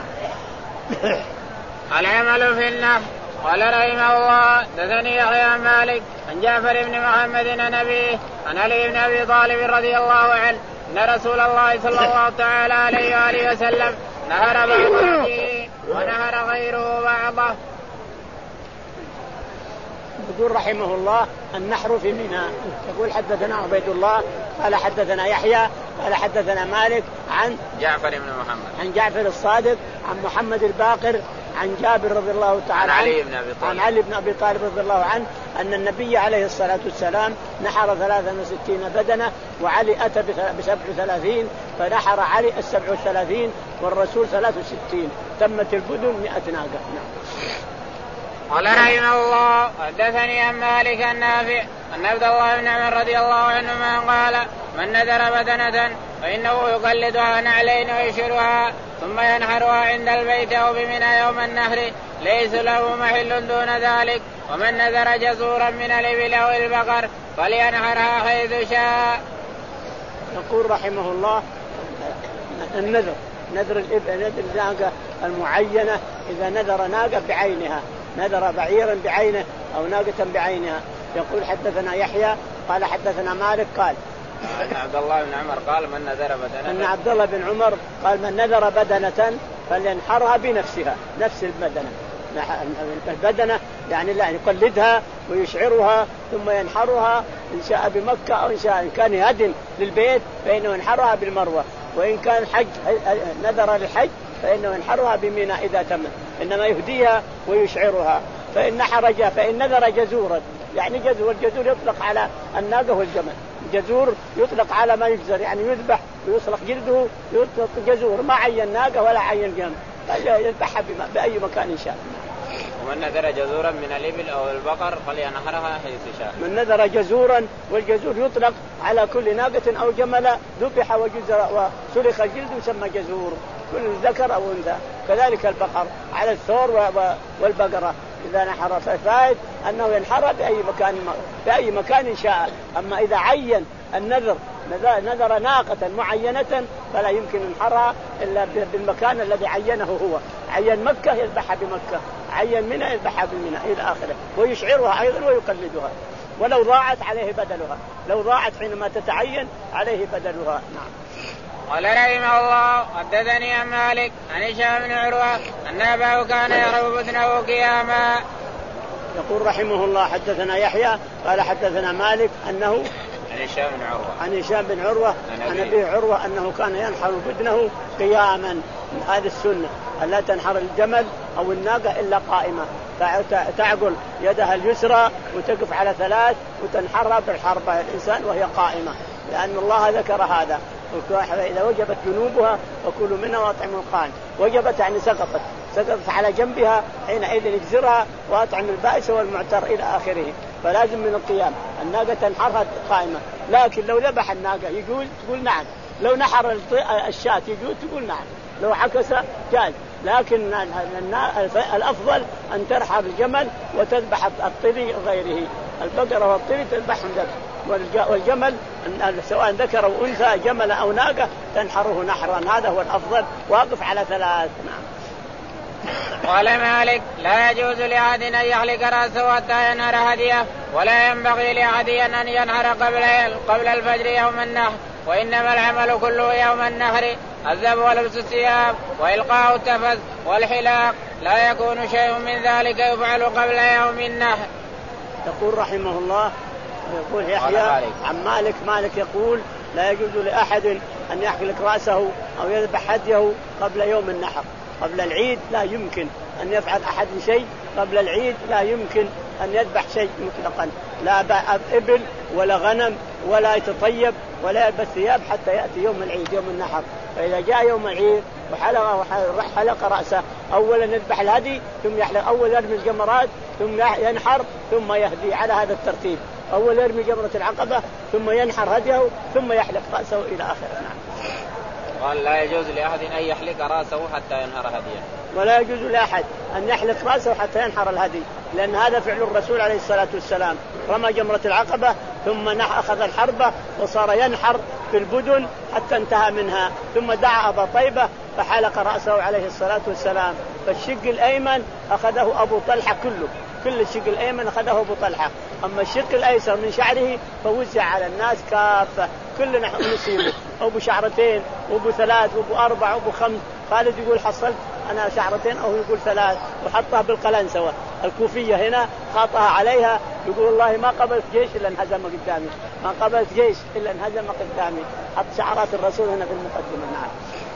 العمل في النحر. قال رحمه الله دثني يحيى مالك عن جعفر بن محمد عن أبيه عن علي بن أبي طالب رضي الله عنه أن رسول الله صلى الله تعالى عليه وآله وسلم نهر بعضه ونهر غيره بعضه. يقول رحمه الله النحر في منى. يقول حدثنا عبيد الله قال حدثنا يحيى قال حدثنا مالك عن جعفر بن محمد عن جعفر الصادق عن محمد الباقر عن جابر رضي الله تعالى عن علي بن أبي طالب عن علي بن أبي طالب رضي الله عنه أن النبي عليه الصلاة والسلام نحر ثلاثا وستين بدنة وعلي أتى بسبع وثلاثين فنحر علي السبع وثلاثين والرسول ثلاث وستين، تمت البدن مئة ناقة. قال رحمه الله حدثني عن مالك النافع أن عبد الله بن عمر رضي الله عنهما قال من نذر بدنة فإنه يقلدها نعلين ويشرها ثم ينحرها عند البيت أو بمنى يوم النحر ليس له محل دون ذلك، ومن نذر جزورا من الإبل أو البقر فلينحرها حيث شاء. يقول رحمه الله النذر نذر الإبل نذر الناقة المعينة، إذا نذر ناقة بعينها نذر بعيرا بعينه أو ناقة بعينها. يقول حدثنا يحيى قال حدثنا مالك قال أن عبد الله بن عمر قال من نذر بدنة أن عبد الله بن عمر قال من نذر بدنة فلينحرها بنفسها، نفس البدنة البدنة يعني لا يقلدها ويشعرها ثم ينحرها إن شاء بمكة أو إن شاء إن كان هدم للبيت فإنه ينحرها بالمروة، وإن كان حج نذر للحج فإنه ينحرها بمنى إذا تم، إنما يهديها ويشعرها. فإن حرج فإن نذر جزورا يعني جزور الجزور يطلق على الناقة والجمل، جزور يطلق على ما يجزر يعني يذبح ويصلق جلده يطلق جزور، ما عين ناقة ولا عين جمل يذبحها بأي مكان إن شاء. ومن نذر جزورا من الإبل أو البقر فلينحرها حيث شاء. من نذر جزورا والجزور يطلق على كل ناقة أو جمل ذبح وجزر وسلخ الجلد يسمى جزور، كل ذكر أو أنثى. كذلك البقر على الثور والبقرة إذا نحر ففائد أنه ينحر بأي مكان بأي مكان شاء. أما إذا عين النذر نذر ناقة معينة فلا يمكن ينحرها إلا بالمكان الذي عينه هو، عين مكة يذبحها بمكة، عين منى يذبحها بالمنى إلى آخره، ويشعرها أيضا ويقلدها، ولو ضاعت عليه بدلها، لو ضاعت حينما تتعين عليه بدلها. نعم. قال رحمه الله حدثني عن مالك عن هشام بن عروة أن أباه كان يضرب ابنه قياما. يقول رحمه الله حدثنا يحيى قال حدثنا مالك أنه عن هشام بن عروة عن هشام بن عروة عن أبيه عروة أنه كان ينحر بدنه قياما. هذه السنة ألا تنحر الجمل أو الناقة إلا قائمة، تعقل يدها اليسرى وتقف على ثلاث وتنحرها بالحربة الإنسان وهي قائمة، لأن الله ذكر هذا إذا وجبت جنوبها وكلوا منها واطعموا القان. وجبت يعني سقطت سقطت على جنبها حينئذ يجزرها واطعم البائس والمعتر إلى آخره. فلازم من القيام الناقة تنحرها قائمة. لكن لو ذبح الناقة يجوز تقول نعم، لو نحر الشاة يجوز تقول نعم، لو عكس جاز. لكن الأفضل أن تنحر الجمل وتذبح الطري غيره، البقرة والطري تذبحهم ذبح والجمل سواء ذكر أو أنثى جمل أو ناقة تنحره نحرا، هذا هو الأفضل، واقف على ثلاث. نعم. قال مالك لا يجوز لأحد أن يحلق رأسه حتى ينهر هديه، ولا ينبغي لأحد أن ينهر قبل قبل الفجر يوم النحر، وإنما العمل كله يوم النحر، الذبح ولبس الثياب وإلقاء التفز والحلاق، لا يكون شيء من ذلك يفعل قبل يوم النحر. يقول رحمه الله، يقول يحيى عن مالك مالك يقول لا يجوز لأحد أن يحلق رأسه أو يذبح هديه قبل يوم النحر. قبل العيد لا يمكن أن يفعل أحد شيء، قبل العيد لا يمكن أن يذبح شيء مطلقا، لا إبل ولا غنم ولا يتطيب ولا يلبس ثياب حتى يأتي يوم العيد يوم النحر. فإذا جاء يوم العيد وحلق حلق رأسه أولا يذبح الهدي ثم يحلق، أول يرمي الجمرات ثم ينحر ثم يهدي، على هذا الترتيب، أول يرمي جمرة العقبة ثم ينحر هديه ثم يحلق رأسه إلى آخره. نعم. قال لا يجوز لأحد أن يحلق رأسه حتى ينحر هديه، ولا يجوز لأحد أن يحلق رأسه حتى ينحر الهدي، لأن هذا فعل الرسول عليه الصلاة والسلام، رمى جمرة العقبة ثم أخذ الحربة وصار ينحر في البدن حتى انتهى منها، ثم دعا أبا طيبة فحلق رأسه عليه الصلاة والسلام. فالشق الأيمن أخذه أبو طلحة كله، كل الشق الأيمن أخذه أبو طلحة، أما الشق الأيسر من شعره فوزع على الناس كافة، كلنا نصيبه، أو بشعرتين وأبو ثلاث وأبو أربع وأبو خمس. خالد يقول حصلت أنا شعرتين، أو يقول ثلاث، وحطها بالقلنسوة الكوفية هنا خاطها عليها، يقول والله ما قبلت جيش إلا انهزم قدامي، ما قبلت جيش إلا انهزم قدامي، حط شعرات الرسول هنا في المقدمة. نعم.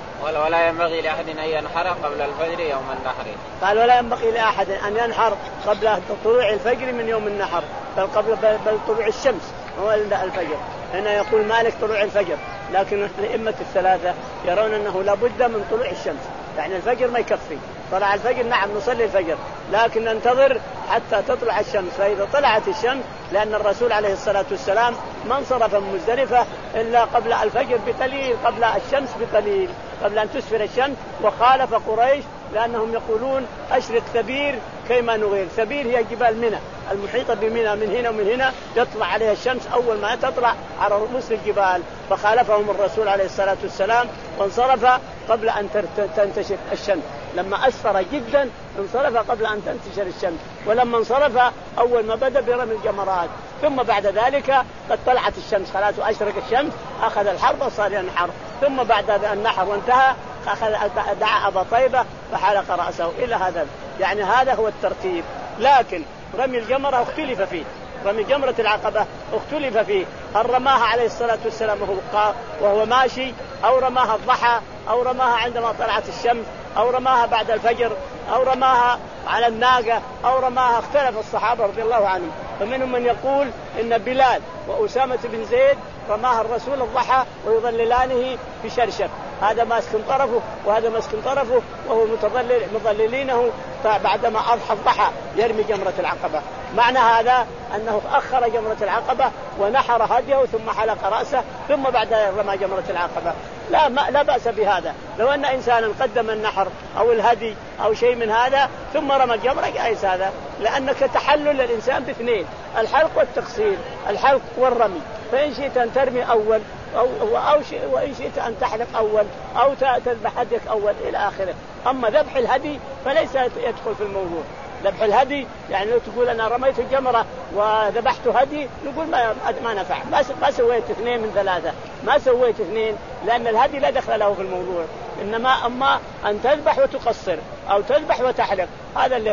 ولا ينبغي لأحد أن ينحر قبل الفجر يوم النحر. قال ولا ينبغي لأحد أن ينحر قبل طلوع الفجر من يوم النحر، بل قبل بل طلوع الشمس هو الفجر. هنا يقول مالك طلوع الفجر، لكن الأئمة الثلاثة يرون أنه لا بد من طلوع الشمس، يعني الفجر ما يكفي، طلع الفجر نعم نصلي الفجر، لكن ننتظر حتى تطلع الشمس. فإذا طلعت الشمس، لأن الرسول عليه الصلاة والسلام ما انصرف من مزدلفة إلا قبل الفجر بقليل، قبل الشمس بقليل، قبل أن تسفر الشمس، وخالف قريش لأنهم يقولون أشرق ثبير كيما نغير. ثبير هي جبال منى المحيطة بمنى، من هنا ومن هنا يطلع عليها الشمس أول ما تطلع على رؤوس الجبال، فخالفهم الرسول عليه الصلاة والسلام وانصرف قبل أن تنتشر الشمس. لما أسفر جدا انصرف قبل أن تنتشر الشمس، ولما انصرف أول ما بدأ برمي الجمرات، ثم بعد ذلك قد طلعت الشمس خلاص وأشرق الشمس، أخذ الحرب وصار ينحر، ثم بعد النحر وانتهى أخذ دعا أبا طيبة فحلق رأسه إلى هذا، يعني هذا هو الترتيب. لكن رمي الجمرة اختلف فيه، رمي جمرة العقبة اختلف فيه، هل رماها عليه الصلاة والسلام وهو وهو ماشي، أو رماها الضحى، أو رماها عندما طلعت الشمس، أو رماها بعد الفجر، أو رماها على الناقة، أو رماها. اختلف الصحابة رضي الله عنهم، فمنهم من يقول إن بلال وأسامة بن زيد رماها الرسول الضحى ويظللانه في شرشف، هذا ماسك طرفه وهذا ماسك طرفه، وهو متظلل مظللينه بعدما أضحى الضحى يرمي جمرة العقبة. معنى هذا أنه أخر جمرة العقبة ونحر هديه ثم حلق رأسه ثم بعد رمى جمرة العقبة. لا ما لا بأس بهذا، لو أن إنسانا قدم النحر أو الهدي أو شيء من هذا ثم رمى الجمرة جائز هذا، لأنك تحلل الإنسان باثنين، الحلق والتقصير، الحلق والرمي. فإن شئت أن ترمي أول أو, أو شيء، وإن شئت أن تحلق أول أو تذبح هديك أول إلى آخره. أما ذبح الهدي فليس يدخل في الموضوع. ذبح الهدي يعني لو تقول أنا رميت الجمرة وذبحت هدي، نقول ما ما نفع، ما سويت اثنين من ثلاثة، ما سويت اثنين، لأن الهدي لا دخل له في الموضوع. إنما أما أن تذبح وتقصر أو تذبح وتحلق، هذا اللي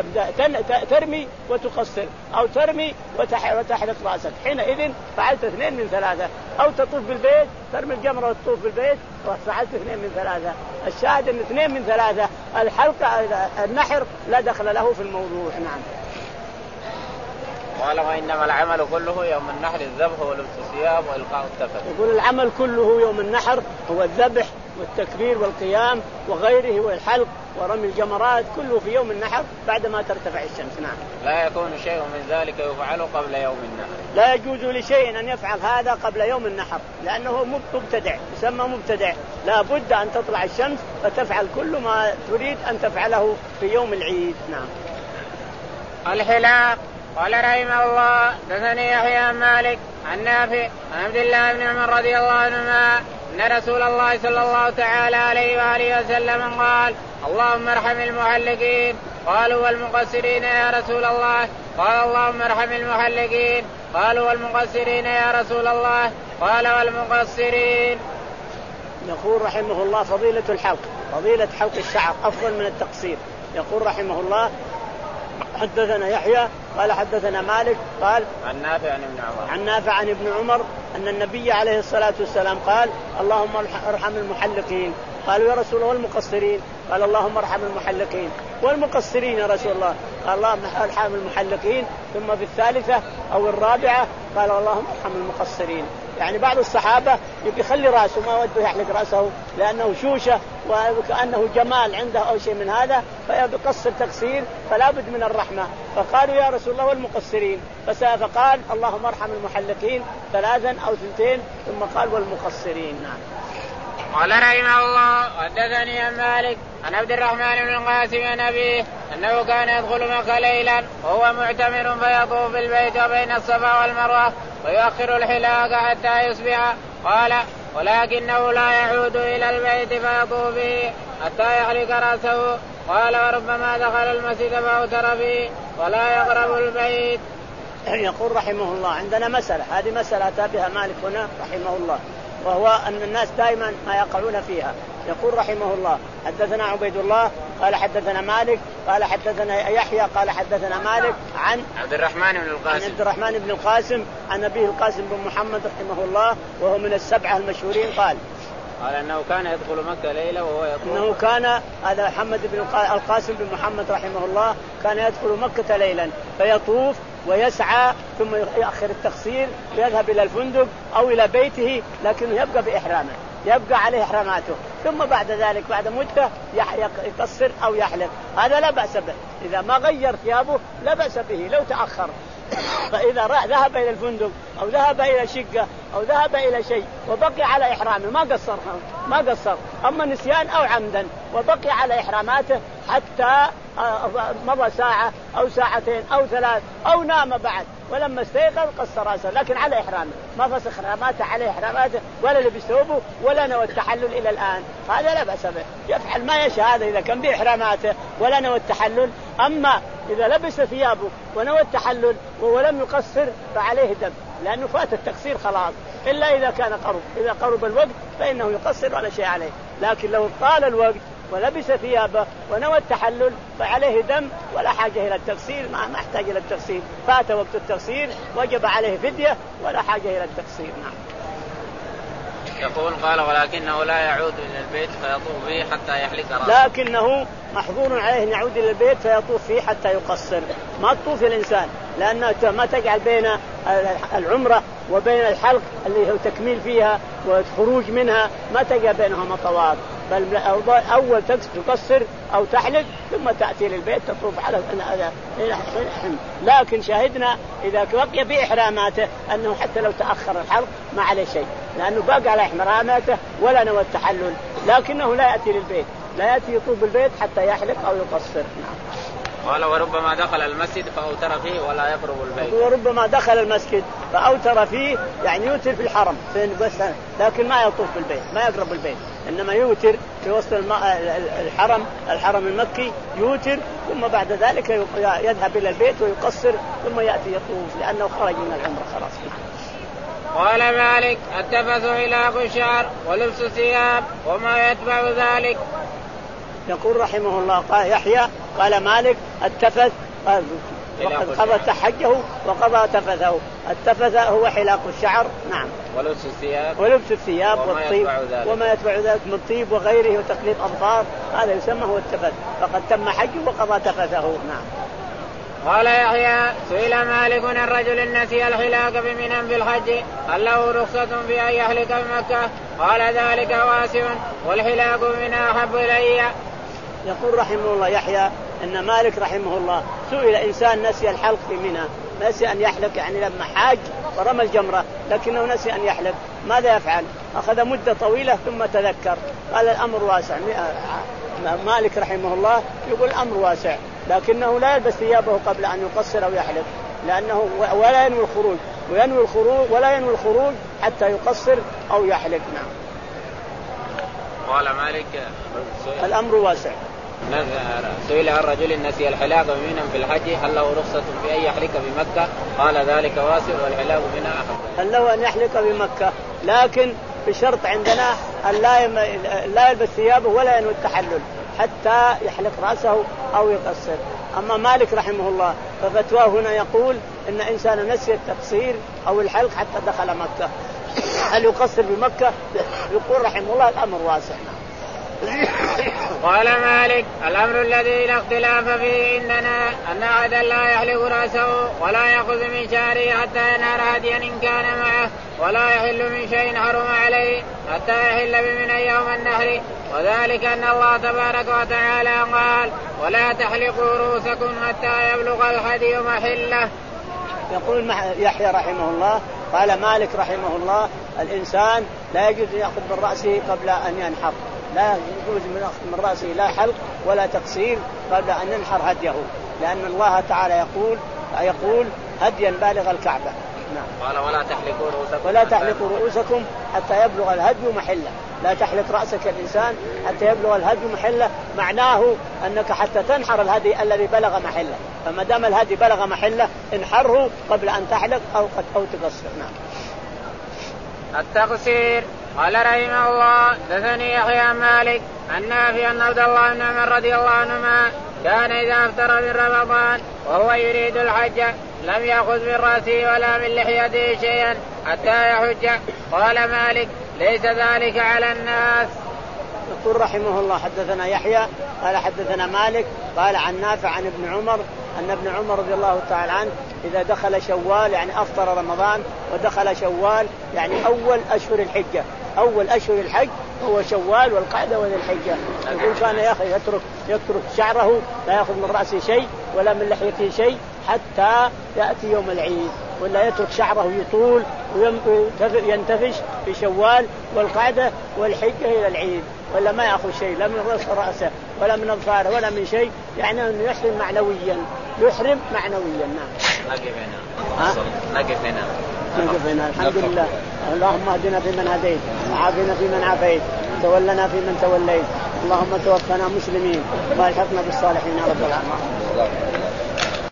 ترمي وتقصر أو ترمي وتحلق رأسك، حينئذ فعلت اثنين من ثلاثة. أو تطوف بالبيت، ترمي الجمرة وتطوف بالبيت وفعلت اثنين من ثلاثة. الشاهد أن اثنين من ثلاثة، الحلق النحر لا دخل له في الموضوع. نعم. قال وإنما العمل كله يوم النحر الذبح ولبس الثياب وإلقاء التفت. يقول العمل كله يوم النحر هو الذبح والتكبير والقيام وغيره والحلق ورمي الجمرات، كله في يوم النحر بعدما ترتفع الشمس. نعم. لا يكون شيء من ذلك يفعل قبل يوم النحر. لا يجوز لشيء أن يفعل هذا قبل يوم النحر، لأنه مبتدع، يسمى مبتدع. لا بد أن تطلع الشمس فتفعل كل ما تريد أن تفعله في يوم العيد. نعم. الحلاق قال رحمه الله دثني يحيى عن مالك عن نافع عن عبد الله بن عمر رضي الله عنهما أن رسول الله صلى الله تعالى عليه وآله وسلم قال اللهم ارحم المحلقين. قالوا والمقصرين يا رسول الله؟ قال اللهم ارحم المحلقين. قالوا والمقصرين يا رسول الله؟ قال والمقصرين. يقول رحمه الله فضيلة الحلق، فضيلة حلق الشعر أفضل من التقصير. يقول رحمه الله حدثنا يحيى قال حدثنا مالك قال عن نافع عن ابن عمر عن نافع عن ابن عمر أن النبي عليه الصلاة والسلام قال اللهم ارحم المحلقين. قالوا يا رسول الله والمقصرين؟ قال اللهم ارحم المحلقين. والمقصرين يا رسول الله؟ قال اللهم ارحم المحلقين. ثم في الثالثة أو الرابعة قال اللهم ارحم المقصرين. يعني بعض الصحابة يخلي رأسه ما وده يحلق رأسه لأنه شوشة وكأنه جمال عنده أو شيء من هذا فيقصر تقصير فلا بد من الرحمة. فقالوا يا رسول الله والمقصرين؟ فقال اللهم ارحم المحلقين ثلاثا أو ثنتين ثم قال والمقصرين. نعم. قال رحمه الله حدثني عن مالك عن عبد الرحمن بن القاسم عن أبيه أنه كان يدخل مكة ليلا وهو معتمر فيطوف بالبيت وبين الصفا والمروة ويؤخر الحلاق حتى يصبح. قال ولكنه لا يعود إلى البيت فيطوف به حتى يحلق رأسه. قال وربما دخل المسجد فأوتر فيه ولا يقرب البيت. يقول رحمه الله عندنا مسألة، هذه مسألة أتى بها مالك هنا رحمه الله، وهو أن الناس دائما ما يقعون فيها. يقول رحمه الله حدثنا عبيد الله قال حدثنا مالك قال حدثنا يحيى قال حدثنا مالك عن عبد الرحمن بن القاسم عن عبد الرحمن بن القاسم عن أبيه القاسم بن محمد رحمه الله وهو من السبعة المشهورين. قال قال أنه كان يدخل مكة ليلة وهو يطوف. أنه كان هذا محمد بن القاسم بن محمد رحمه الله كان يدخل مكة ليلا فيطوف ويسعى ثم يؤخر التقصير ويذهب إلى الفندق أو إلى بيته لكنه يبقى بإحرامه، يبقى عليه إحراماته، ثم بعد ذلك بعد مدة يقصر أو يحلق. هذا لا بأس به إذا ما غير ثيابه، لا بأس به لو تأخر. فإذا ذهب إلى الفندق أو ذهب إلى شقة أو ذهب إلى شيء وبقي على إحرامه ما قصر ما قصر أما نسيان أو عمدا وبقي على إحراماته حتى مضى ساعة أو ساعتين أو ثلاث أو نام بعد ولما استيقظ قصر رأسه لكن على إحرامه ما فسخ إحراماته عليه إحراماته ولا لبس ثوبه ولا نوى التحلل إلى الآن. هذا لا بأس به يفعل ما يشاء هذا إذا كان بإحراماته ولا نوى التحلل. أما إذا لبس ثيابه ونوى التحلل ولم يقصر فعليه دم لأنه فات التقصير خلاص، إلا إذا كان قرب. إذا قرب الوقت فإنه يقصر ولا شيء عليه، لكن لو طال الوقت ولبس ثيابه ونوى التحلل فعليه دم ولا حاجة إلى التقصير، ما محتاج إلى التقصير، فات وقت التقصير وجب عليه فدية ولا حاجة إلى التقصير. نعم. يقول قال ولكنه لا يعود إلى البيت فيطوف فيه حتى يحلق رأسه. لكنه محظور عليه أن يعود إلى البيت فيطوف فيه حتى يقصر. ما تطوف الإنسان لأنه ما تجعل بين العمرة وبين الحلق اللي هو تكميل فيها والخروج منها ما تجعل بينهما طواف، بل أول تقصر أو تحلق ثم تأتي للبيت تطوف على. لكن شاهدنا إذا بقي بإحراماته أنه حتى لو تأخر الحلق ما عليه شيء لأنه باقي على إحراماته ولا نوى التحلل، لكنه لا يأتي للبيت، لا يأتي يطوف بالبيت حتى يحلق أو يقصر. نعم. قال وربما دخل المسجد فأوتر فيه ولا يقرب البيت. وربما دخل المسجد فأوتر فيه يعني يوتر في الحرم بس لكن ما يطوف بالبيت ما يقرب البيت، إنما يوتر في وسط الحرم الحرم المكي يوتر ثم بعد ذلك يذهب إلى البيت ويقصر ثم يأتي يطوف لأنه خرج من العمرة خلاص. قال مالك التفث حلاق الشعر ولبس الثياب وما يتبع ذلك. يقول رحمه الله قال يحيى قال مالك التفث قضى حجه وقضى تفثه. التفث هو حلاق الشعر. نعم. ولبس الثياب ولبس الثياب وما والطيب يتبع وما يتبع ذلك من الطيب وغيره وتقليد أظفار هذا يسمى هو التفث فقد تم حجه وقضى تفثه. نعم. قال يحيى سئل مالك عن رجل نسي الحلاق بمنى بالحج هل له رخصة في أن يحلق بمكة؟ قال ذلك واسع والحلاق بمنى أحب إلي. يقول رحمه الله يحيى أن مالك رحمه الله سئل إنسان نسي الحلق في منى، نسي أن يحلق يعني لما حاج ورمى الجمرة لكنه نسي أن يحلق ماذا يفعل؟ أخذ مدة طويلة ثم تذكر. قال الأمر واسع. مالك رحمه الله يقول الأمر واسع لكنه لا يلبس ثيابه قبل أن يقصر أو يحلق لأنه ولا ينوي الخروج وينوي الخروج ولا ينوي الخروج حتى يقصر أو يحلق. نعم. قال مالك الأمر واسع. سئل عن رجل نسي الحلاق بمنى في الحج هل له رخصة في أن يحلق بمكة؟ قال ذلك واسع والحلاق بمنى أحب. هل له أن يحلق بمكة لكن بشرط عندنا أن لا يم... لا يلبس ثيابه ولا ينوي التحلل حتى يحلق رأسه أو يقصر. أما مالك رحمه الله ففتواه هنا يقول إن إنسان نسي التقصير أو الحلق حتى دخل مكة هل يقصر بمكة؟ يقول رحمه الله الأمر واسع. قال مالك الأمر الذي لا اختلاف فيه إننا أن أحدا لا يحلق رأسه ولا يأخذ من شعره حتى ينهر هديا إن كان معه ولا يحل من شيء حرم عليه حتى يحل بمنى يوم النحر وذلك أن الله تبارك وتعالى قال ولا تحلقوا رؤوسكم حتى يبلغ الهدي محله. يقول يحيى رحمه الله قال مالك رحمه الله الإنسان لا يجوز أن يأخذ من رأسه قبل أن ينحر لا يجوز من رأسه لا حلق ولا تقصير قبل أن ينحر هديه لأن الله تعالى يقول يقول هديا بالغ الكعبة. نعم. قال ولا تحلقوا رؤوسكم ولا تحلقوا رؤوسكم حتى يبلغ الهدي محله لا تحلق رأسك الإنسان حتى يبلغ الهدي محله معناه أنك حتى تنحر الهدي الذي بلغ محله فما دام الهدي بلغ محله انحره قبل أن تحلق أو أو تقصر. نعم. التقصير. قال رحمه الله دثني يحيى مالك عن نافع أن عبد الله بن عمر رضي الله عنهما كان إذا أفطر من رمضان وهو يريد الحج لم يأخذ من رأسه ولا من لحيته شيئا حتى يحج. قال مالك ليس ذلك على الناس. يقول رحمه الله حدثنا يحيى قال حدثنا مالك قال عن نافع عن ابن عمر أن ابن عمر رضي الله تعالى عنه إذا دخل شوال يعني أفطر رمضان ودخل شوال يعني أول أشهر الحجة أول أشهر الحج هو شوال والقعدة وذي الحجة يقول كان يا أخي يترك يترك شعره لا يأخذ من رأسه شيء ولا من لحيته شيء حتى يأتي يوم العيد ولا يترك شعره يطول وينتفش في شوال والقعدة والحجة إلى العيد ولا ما يأخذ شيء لا من رأسه ولا من أظفاره ولا من شيء يعني أنه يحرم معنويا يحرم معنويا. نعم. نقف هنا نقف هنا نقف هنا الحمد لله. اللهم اهدنا فيمن هديت وعافنا فيمن عافيت تولنا فيمن توليت اللهم توفنا مسلمين والحقنا بالصالحين يا رب العالمين.